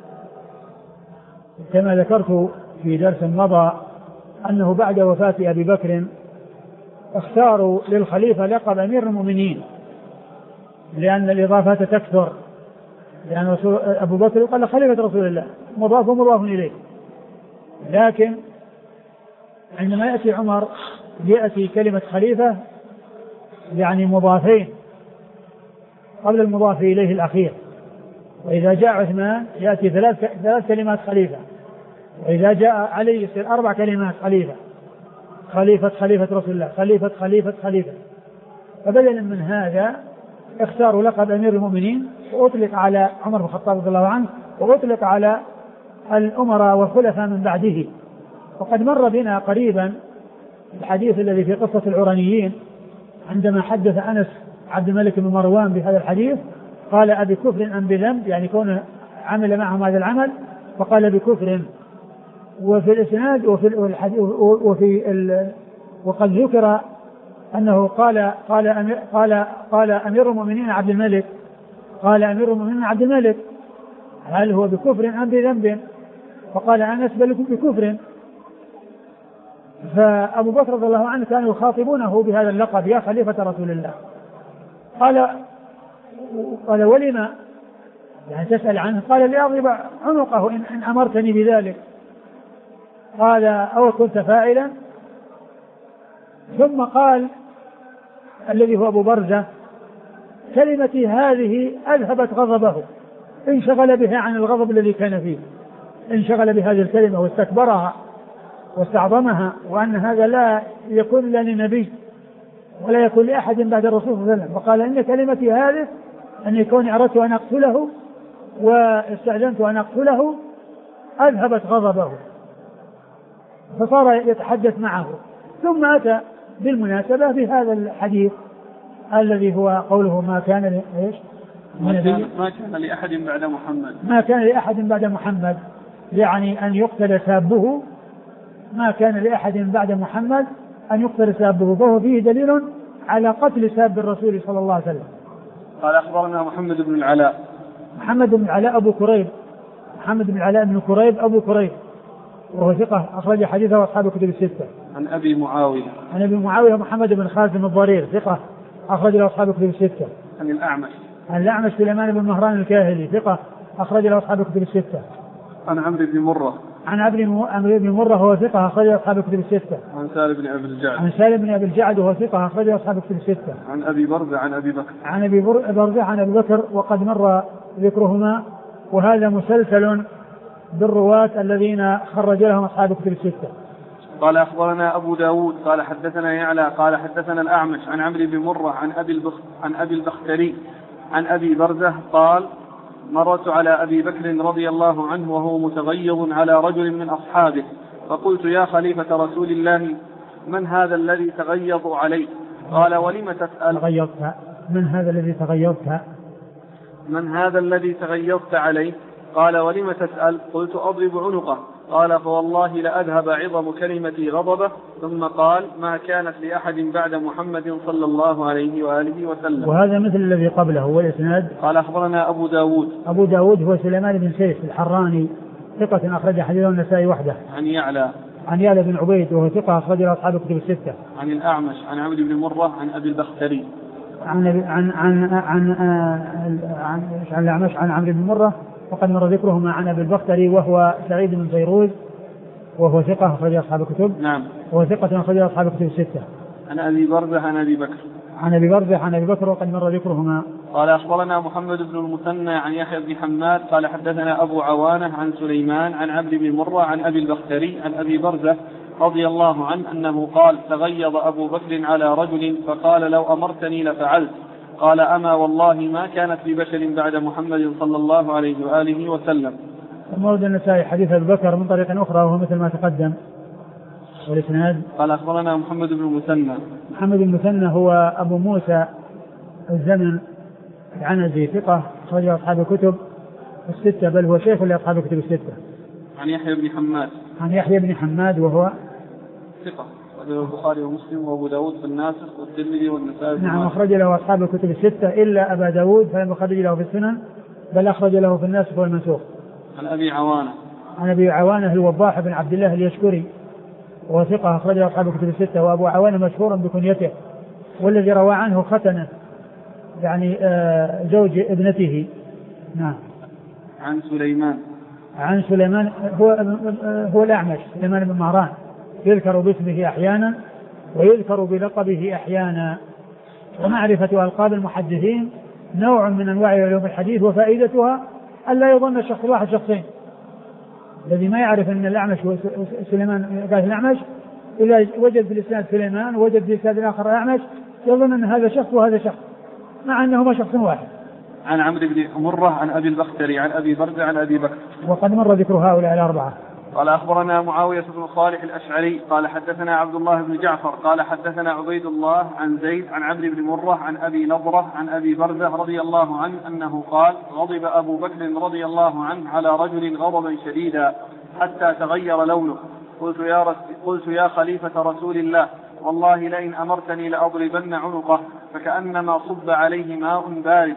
كما ذكرت في درس مضى أنه بعد وفاة أبي بكر اختاروا للخليفة لقب أمير المؤمنين، لأن الإضافات تكثر، لأن أبو بكر قال خليفة رسول الله مضاف ومضاف إليه، لكن عندما يأتي عمر يأتي كلمة خليفة يعني مضافين قبل المضاف إليه الأخير، وإذا جاء عثمان يأتي ثلاث كلمات خليفة، وإذا جاء علي يصير 4 كلمات خليفة، خليفة رسول الله، خليفة. فبدلا من هذا اختاروا لقب أمير المؤمنين، وأطلق على عمر بن الخطاب رضي الله عنه، وأطلق على الأمراء والخلفاء من بعده. وقد مر بنا قريبا الحديث الذي في قصة العرانيين عندما حدث أنس عبد الملك بن مروان بهذا الحديث، قال أبي كفر أم بذنب، يعني كونه عمل معهم هذا العمل، فقال بكفر. وفي الإسناد وقد ذكر أنه قال أمير المؤمنين عبد الملك، هل هو بكفر أم بذنب؟ فقال أنس بل بكفر. فأبو بكر رضي الله عنه كانوا يخاطبونه بهذا اللقب يا خليفة رسول الله. قال ولما؟ يعني تسأل عنه. قال لأضرب عنقه إن أمرتني بذلك. قال أو كنت فاعلا؟ ثم قال الذي هو أبو برزة كلمتي هذه أذهبت غضبه، انشغل بها عن الغضب الذي كان فيه، انشغل بهذه الكلمة واستكبرها واستعظمها، وأن هذا لا يكون إلا للنبي ولا يكون لأحد بعد الرسول صلى الله عليه وسلم. فقال إن كلمتي هذه أن كوني أردت أن أقتله واستعلنت أن أقتله أذهبت غضبه، فصار يتحدث معه. ثم أتى بالمناسبة بهذا الحديث الذي هو قوله ما كان لأحد بعد محمد، يعني أن يقتل سابه، ما كان لأحد بعد محمد أن يقتل سابه، فهو فيه دليل على قتل ساب الرسول صلى الله عليه وسلم. قال أخبرنا محمد بن العلاء أبو كريب، محمد بن العلاء بن كريب أبو كريب، وهو ثقة أخرج حديثه أصحاب الكتب الستة. عن أبي معاوية محمد بن خازم الضرير ثقة أخرج له أصحاب الكتب الستة. عن الأعمش سليمان بن مهران الكاهلي ثقة أخرج له أصحاب الكتب الستة. عن عمرو بن مرة هو ثقة أخرج له أصحاب الكتب الستة. عن سالم بن أبي الجعد وهو ثقة أخرج له أصحاب الكتب الستة. عن أبي برزة عن أبي بكر وقد مر ذكرهما، وهذا مسلسل بالرواة الذين خرج لهم أصحاب الكتب الستة. قال أخبرنا أبو داود قال حدثنا يعلى قال حدثنا الأعمش عن عمرو بن مرة عن أبي البختري عن أبي برزة قال مررت على أبي بكر رضي الله عنه وهو متغيظ على رجل من أصحابه، فقلت يا خليفة رسول الله من هذا الذي تغيظ علي؟ قال ولم تسأل؟ تغيظت؟ من هذا الذي تغيظت؟ من هذا الذي تغيظت عليه؟ قال ولم تسأل؟ قلت أضرب عنقه. قال فوالله لأذهب عظم كلمتي غضبه. ثم قال ما كانت لأحد بعد محمد صلى الله عليه وآله وسلم. وهذا مثل الذي قبله. والإسناد قال أخبرنا أبو داود. أبو داود هو سليمان بن سيف الحراني ثقة أخرج حديثه النسائي وحده. عن يعلى بن عبيد وهو ثقة أخرج له أصحاب الكتب الستة. عن الأعمش عن عبد بن مرة عن أبي البختري. عن الأعمش عن عمرو بن مرة وقد مر ذكرهما عن أبي البختري وهو سعيد بن فيروز وهو ثقة أخرج أصحاب الكتب. نعم. وهو ثقة أخرج أصحاب الكتب الستة. عن أبي برزة عن أبي بكر. عن أبي برزة عن أبي بكر وقد مر ذكرهما. قال أخبرنا محمد بن المثنى عن يحيى بن حماد قال حدثنا أبو عوانة عن سليمان عن عبد بن مرة عن أبي البختري عن أبي برزة رضي الله عنه أنه قال تغيظ أبو بكر على رجل فقال لو أمرتني لفعلت. قال أما والله ما كانت لبشر بعد محمد صلى الله عليه وآله وسلم. المورد النسائي حديث أبي بكر من طريق أخرى وهو مثل ما تقدم. والإسناد قال أخبرنا محمد بن المثنى. محمد بن المثنى هو أبو موسى الزمن العنزي ثقة أخرج أصحاب الكتب الستة بل هو شيخ لأصحاب الكتب الستة. عن يحيى بن حماد. عن يحيى بن حماد وهو ثقة أخرج البخاري ومسلم وأبو داود في الناسخ والترمذي والنسائي. نعم أخرج له أصحاب الكتب الستة إلا أبا داود فلم يخرج له في السنن بل أخرج له في الناسخ والمنسوخ. عن أبي عوانة. عن أبي عوانة الوضاح بن عبد الله اليشكري وهو ثقة أخرج له أصحاب الكتب الستة. وأبو عوانة مشهور بكنيته والذي روى عنه ختنة يعني زوج ابنته. نعم. عن سليمان. عن سليمان هو الأعمش سليمان بن مهران يذكر باسمه أحيانا ويذكر بلقبه أحيانا. ومعرفة ألقاب المحدثين نوع من أنواع علوم الحديث وفائدتها ألا يظن الشخص الواحد شخصين. الذي ما يعرف أن الأعمش سليمان قال الأعمش إذا وجد في الإسناد سليمان ووجد في الإسناد الآخر الأعمش يظن أن هذا شخص وهذا شخص مع أنهما شخص واحد. عن عمرو بن مرة عن أبي البختري عن أبي برزة عن أبي بكر. وقد مر ذكر هؤلاء الأربعة. قال أخبرنا معاوية بن صالح الأشعري قال حدثنا عبد الله بن جعفر قال حدثنا عبيد الله عن زيد عن عمرو بن مرة عن أبي نضرة عن أبي برزة رضي الله عنه أنه قال غضب أبو بكر رضي الله عنه على رجل غضبا شديدا حتى تغير لونه. قلت يا خليفة رسول الله والله لئن أمرتني لأضربن عنقه فكأنما صب عليه ماء بارد.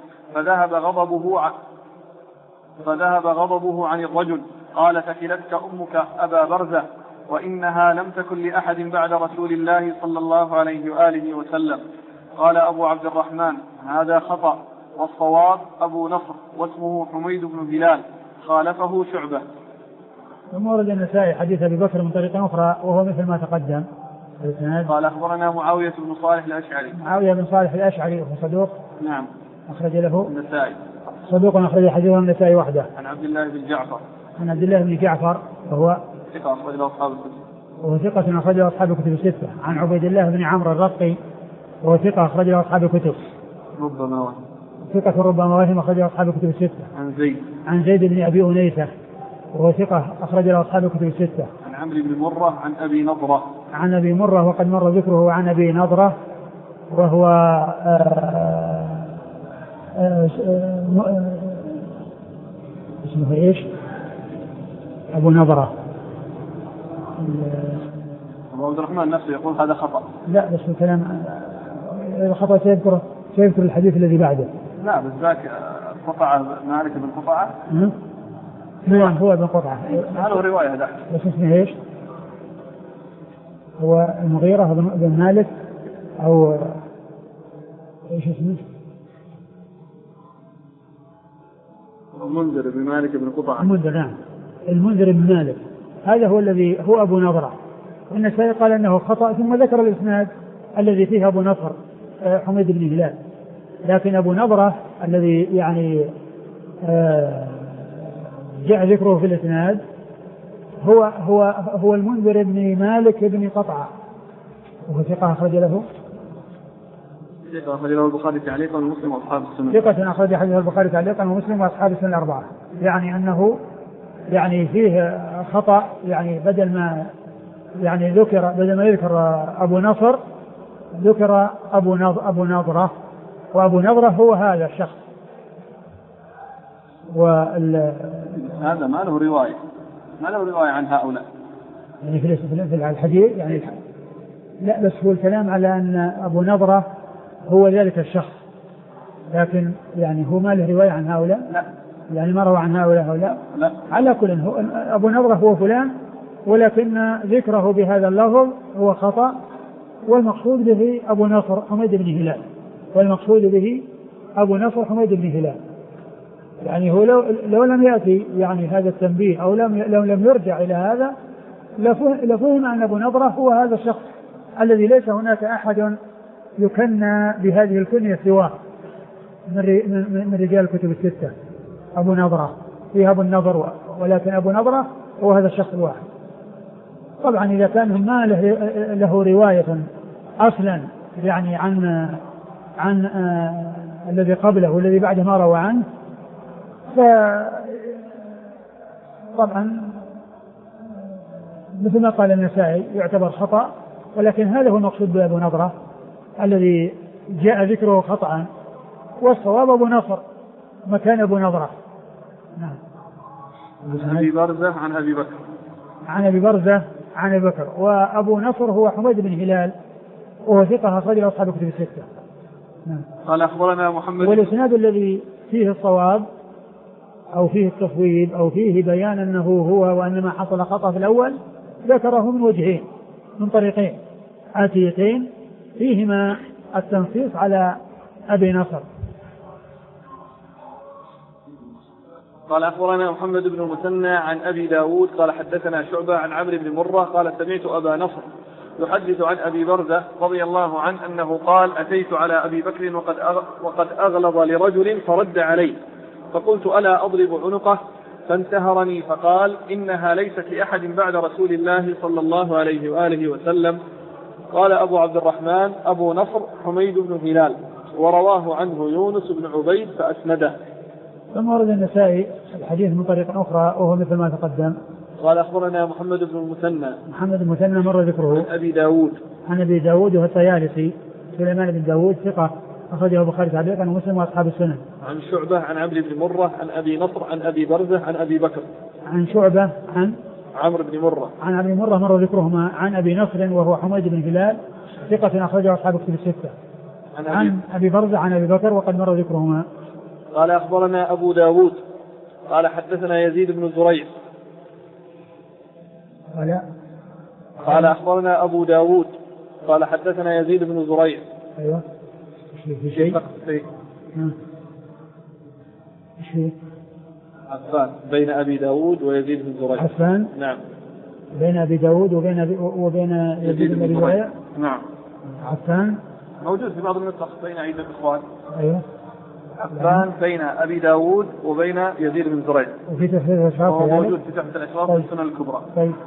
فذهب غضبه عن الرجل. قال ثكلتك أمك أبا برزة وإنها لم تكن لأحد بعد رسول الله صلى الله عليه وآله وسلم. قال أبو عبد الرحمن هذا خطأ والصواب أبو نصر واسمه حميد بن هلال خالفه شعبة. ومورد النسائي حديث أبي بكر من طريق أخرى وهو مثل ما تقدم. قال أخبرنا معاوية بن صالح الأشعري. معاوية بن صالح الأشعري وهو صدوق. نعم. أخرج له النسائي. صدوق أخرج حديثه النسائي وحده. عن عبد الله بن جعفر. عن عبد الله بن جعفر وهو ثقة أخرج له أصحاب الكتب. وهو ثقة أخرج له أصحاب الكتب الستة. عن عبيد الله بن عمرو الرقي وهو ثقة أخرج له أصحاب الكتب. ربما وهم. ثقة ربما وهم أخرج له أصحاب الكتب الستة. عن زيد بن أبي أنيسة وهو ثقة أخرج له أصحاب الكتب الستة. عن عمرو بن مرة عن أبي نضرة. عن أبي مرة وقد مر ذكره عن أبي نضرة وهو اسمه إيش؟ أبو نضرة. أبو عبد الرحمن نفسه يقول هذا خطأ. لا بس الكلام الخطأ سيذكر الحديث الذي بعده. لا بس ذاك قطعة مالك بن قطعة. نعم هو بن قطعة. هذا هو رواية هذا. بس اسمه إيش؟ هو المغيرة بن مالك أو إيش اسمه؟ المنذر بن مالك بن قطعة. المنذر نعم. المنذر بن مالك هذا هو الذي هو أبو نضرة. والنسائي قال أنه خطأ ثم ذكر الإسناد الذي فيه أبو نصر حميد بن هلال. لكن أبو نضرة الذي يعني جاء ذكره في الإسناد هو المنذر بن مالك بن قطعة وهو ثقة أخرج له. ثقة أخرج له البخاري تعليقا ومسلم وأصحاب السنن. ثقة أخرج حديث البخاري تعليقا ومسلم وأصحاب السنن الأربعة. يعني أنه يعني فيه خطأ، يعني بدل ما يذكر أبو نصر ذكر أبو نضرة، وأبو نضرة هو هذا الشخص. هذا ما له رواية عن هؤلاء يعني في الحديث يعني لا، بس هو الكلام على أن أبو نضرة هو ذلك الشخص، لكن يعني هو ما له رواية عن هؤلاء، لا يعني ما روى عن هؤلاء لا. على كل أبو نضرة هو فلان، ولكن ذكره بهذا اللفظ هو خطأ، والمقصود به أبو نصر حميد بن هلال. يعني هو لو لم يأتي يعني هذا التنبيه أو لو لم يرجع إلى هذا لفهم أن أبو نضرة هو هذا الشخص الذي ليس هناك أحد يكنى بهذه الكنية سواه من رجال الكتب الستة. أبو نضرة فيها أبو النضر، ولكن أبو نضرة هو هذا الشخص الواحد. طبعا إذا كان ما له رواية أصلا يعني عن الذي قبله والذي بعده ما روى عنه، طبعا مثل ما قال النسائي يعتبر خطأ، ولكن هذا هو المقصود بأبو نضرة الذي جاء ذكره خطأ، والصواب أبو نصر مكان أبو نضرة. نعم. عن أبي برزة عن أبي بكر. عن أبي برزة عن أبي بكر. وأبو نصر هو حميد بن هلال، وهو ثقة أخرج له أصحاب الكتب الستة. نعم. قال أخبرنا محمد. والإسناد الذي فيه الصواب أو فيه التصويب أو فيه بيان أنه هو وأن ما حصل خطأ في الأول ذكره من وجهين، من طريقين آتيتين فيهما التنصيص على أبي نصر. قال أخبرنا محمد بن المثنى عن أبي داود قال حدثنا شعبة عن عمرو بن مرة قال سمعت أبا نصر يحدث عن أبي برزة رضي الله عنه أنه قال أتيت على أبي بكر وقد أغلظ لرجل فرد عليه، فقلت ألا أضرب عنقه؟ فانتهرني فقال إنها ليست لأحد بعد رسول الله صلى الله عليه وآله وسلم. قال أبو عبد الرحمن أبو نصر حميد بن هلال، ورواه عنه يونس بن عبيد فأسنده. ثم ورد النسائي الحديث من طريق أخرى وهو مثل ما تقدم. قال أخبرنا محمد بن المثنى. محمد بن المثنى مر ذكره. عن أبي داود وهو الطيالسي سليمان بن داود ثقة أخرجه البخاري تعليقا ومسلم وأصحاب السنن. عن شعبة عن عمرو بن مرة عن أبي نصر عن أبي برزة عن أبي بكر. عن شعبة عن عمرو بن مرة عن عمرو بن مرة مر ذكرهما. عن أبي نصر وهو حميد بن هلال ثقة أخرجه أصحاب الكتب الستة. عن أبي برزة عن أبي بكر وقد مر ذكرهما. قال أخبرنا أبو داود قال حدثنا يزيد بن زريع. قال أخبرنا أبو داود قال حدثنا يزيد بن زريع. أيوة. في شيء. عفان بين أبي داود ويزيد بن زريع. عفان. نعم. بين أبي داود وبين يزيد بن زريع. نعم. عفان. موجود في بعض النسخ بين عيد الإخوان. أيوة. عفان بين أبي داود وبين يزيد بن زريع. وفي تحفيظ الأشراف. هو موجود في تحفيظ الأشراف في السنن الكبرى.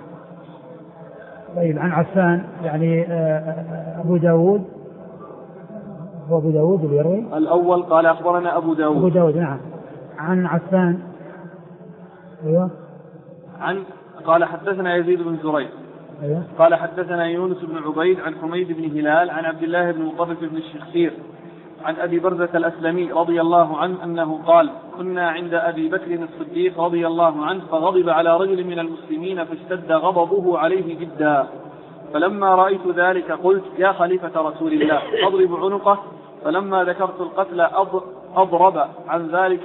طيب عن عفان يعني أبو داود هو أبو داود اللي يروي الأول. قال أخبرنا أبو داود. نعم. عن عفان. أيوة. قال حدثنا يزيد بن زريع. أيوة. قال حدثنا يونس بن عبيد عن حميد بن هلال عن عبد الله بن مطرف بن الشخير عن أبي برزة الأسلمي رضي الله عنه أنه قال كنا عند أبي بكر الصديق رضي الله عنه فغضب على رجل من المسلمين فاشتد غضبه عليه جدا، فلما رأيت ذلك قلت يا خليفة رسول الله أضرب عنقه؟ فلما ذكرت القتل أضرب عن ذلك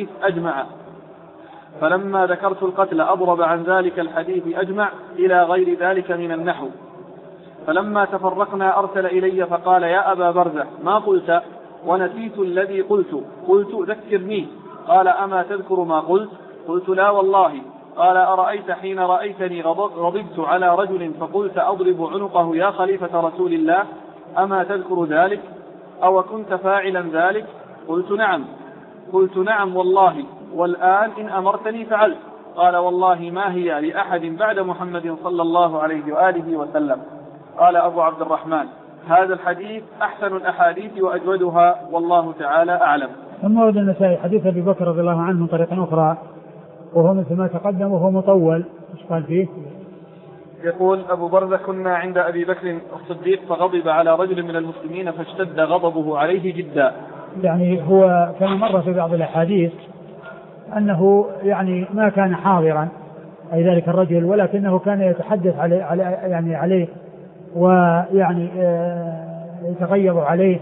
الحديث أجمع إلى غير ذلك من النحو. فلما تفرقنا أرسل إلي فقال يا أبا برزة ما قلت؟ ونسيت الذي قلت ذكرني. قال أما تذكر ما قلت؟ قلت لا والله. قال أرأيت حين رأيتني غضبت على رجل فقلت أضرب عنقه يا خليفة رسول الله أما تذكر ذلك؟ أو كنت فاعلا ذلك؟ قلت نعم والله، والآن إن أمرتني فعلت. قال والله ما هي لأحد بعد محمد صلى الله عليه وآله وسلم. قال أبو عبد الرحمن هذا الحديث أحسن الأحاديث وأجودها والله تعالى أعلم. ثم ورد النسائي حديث أبي بكر رضي الله عنه من طريق أخرى وهو مثل ما تقدم وهو مطول. ايش قال فيه؟ يقول أبو برزة: كنا عند أبي بكر الصديق فغضب على رجل من المسلمين فاشتد غضبه عليه جدا. يعني هو كما مر في بعض الأحاديث أنه يعني ما كان حاضرا أي ذلك الرجل، ولكنه كان يتحدث عليه ويعني يتغيظ عليه.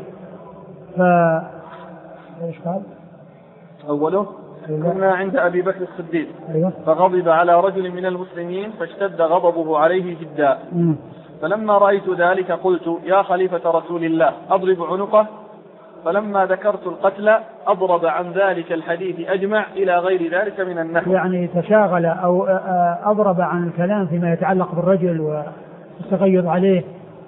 ايش قال؟ أوله: كنا عند أبي بكر الصديق أيوة. فغضب على رجل من المسلمين فاشتد غضبه عليه جدا. فلما رأيت ذلك قلت: يا خليفة رسول الله أضرب عنقه؟ فلما ذكرت القتل أضرب عن ذلك الحديث أجمع إلى غير ذلك من النحو. يعني تشاغل أو أضرب عن الكلام فيما يتعلق بالرجل والتغيظ عليه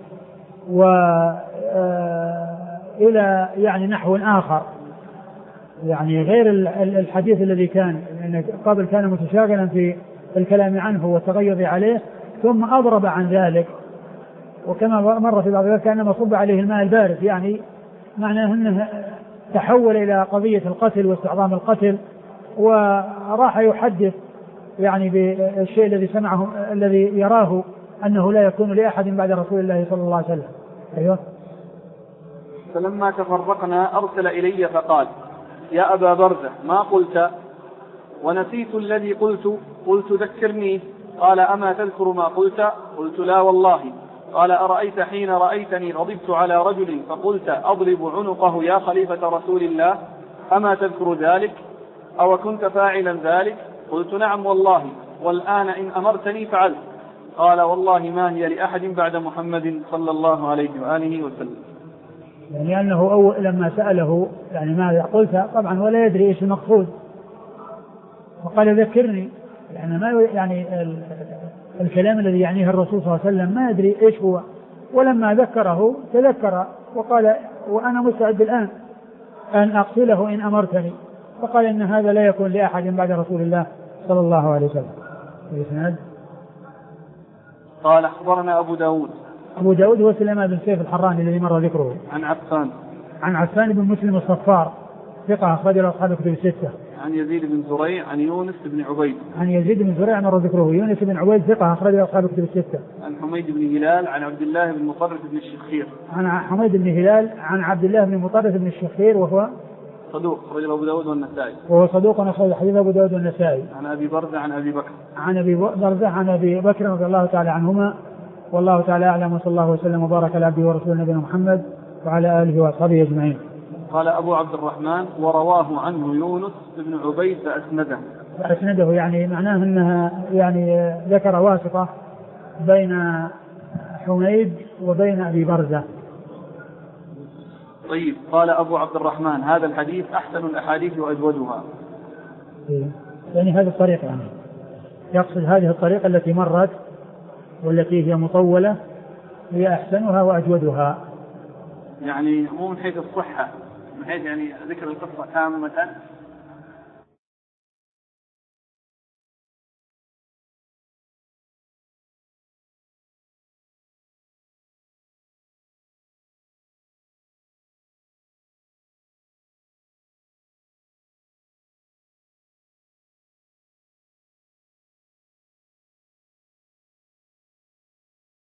وإلى يعني نحو آخر، يعني غير الحديث الذي كان يعني قبل كان متشاغلا في الكلام عنه والتغيظ عليه، ثم أضرب عن ذلك. وكما مر في بعض ذلك كان مصب عليه الماء البارد، يعني معناه أنه تحول إلى قضية القتل واستعظام القتل، وراح يحدث يعني بالشيء الذي سمعه الذي يراه أنه لا يكون لأحد بعد رسول الله صلى الله عليه وسلم. أيوه. فلما تفرقنا أرسل إلي فقال: يا أبا برزة ما قلت؟ ونسيت الذي قلت ذكرني. قال: أما تذكر ما قلت؟ قلت: لا والله. قال: أرأيت حين رأيتني غضبت على رجل فقلت أضرب عنقه يا خليفة رسول الله، أما تذكر ذلك؟ أو كنت فاعلا ذلك؟ قلت: نعم والله، والآن إن أمرتني فعلت. قال: والله ما هي لأحد بعد محمد صلى الله عليه وآله وسلم. يعني أنه لما سأله يعني ماذا قلت طبعا ولا يدري إيش المقصود، وقال: ذكرني، يعني ما يعني الكلام الذي يعنيه الرسول صلى الله عليه وسلم ما يدري إيش هو. ولما ذكره تذكر وقال: وأنا مستعد الآن أن أقتله إن أمرتني. فقال: إن هذا لا يكون لأحد بعد رسول الله صلى الله عليه وسلم. قال: أخبرنا أبو داود هو سليمان بن سيف الحراني الذي مر ذكره. عن عفان بن مسلم الصفار ثقة أخرج له أصحاب الكتب الستة. عن يزيد بن زريع عن يونس بن عبيد. عن يزيد بن زريع مر ذكره. يونس بن عبيد ثقة أخرج له أصحاب الكتب الستة. عن حميد بن هلال عن عبد الله بن مطرف بن الشخير. عن حميد بن هلال عن عبد الله بن مطرف بن الشخير وهو صدوق أخرج له أبو داود والنسائي. وهو صدوق أخرج حديث أبو داود والنسائي. عن أبي برزة عن أبي بكر. عن أبي بكر رضي الله تعالى عنهما، والله تعالى أعلم، وصلى الله وسلم وبارك على عبده ورسوله نبينا محمد وعلى آله وأصحابه أجمعين. قال أبو عبد الرحمن: ورواه عنه يونس بن عبيد فأسنده، يعني معناه أنها يعني ذكر واسطة بين حميد وبين أبي برزة. طيب. قال أبو عبد الرحمن: هذا الحديث أحسن الأحاديث وأجودها. يعني هذه الطريقة، يعني يقصد هذه الطريقة التي مرت والتي هي مطولة هي أحسنها وأجودها، يعني مو من حيث الصحة، من حيث يعني ذكر القصة كاملة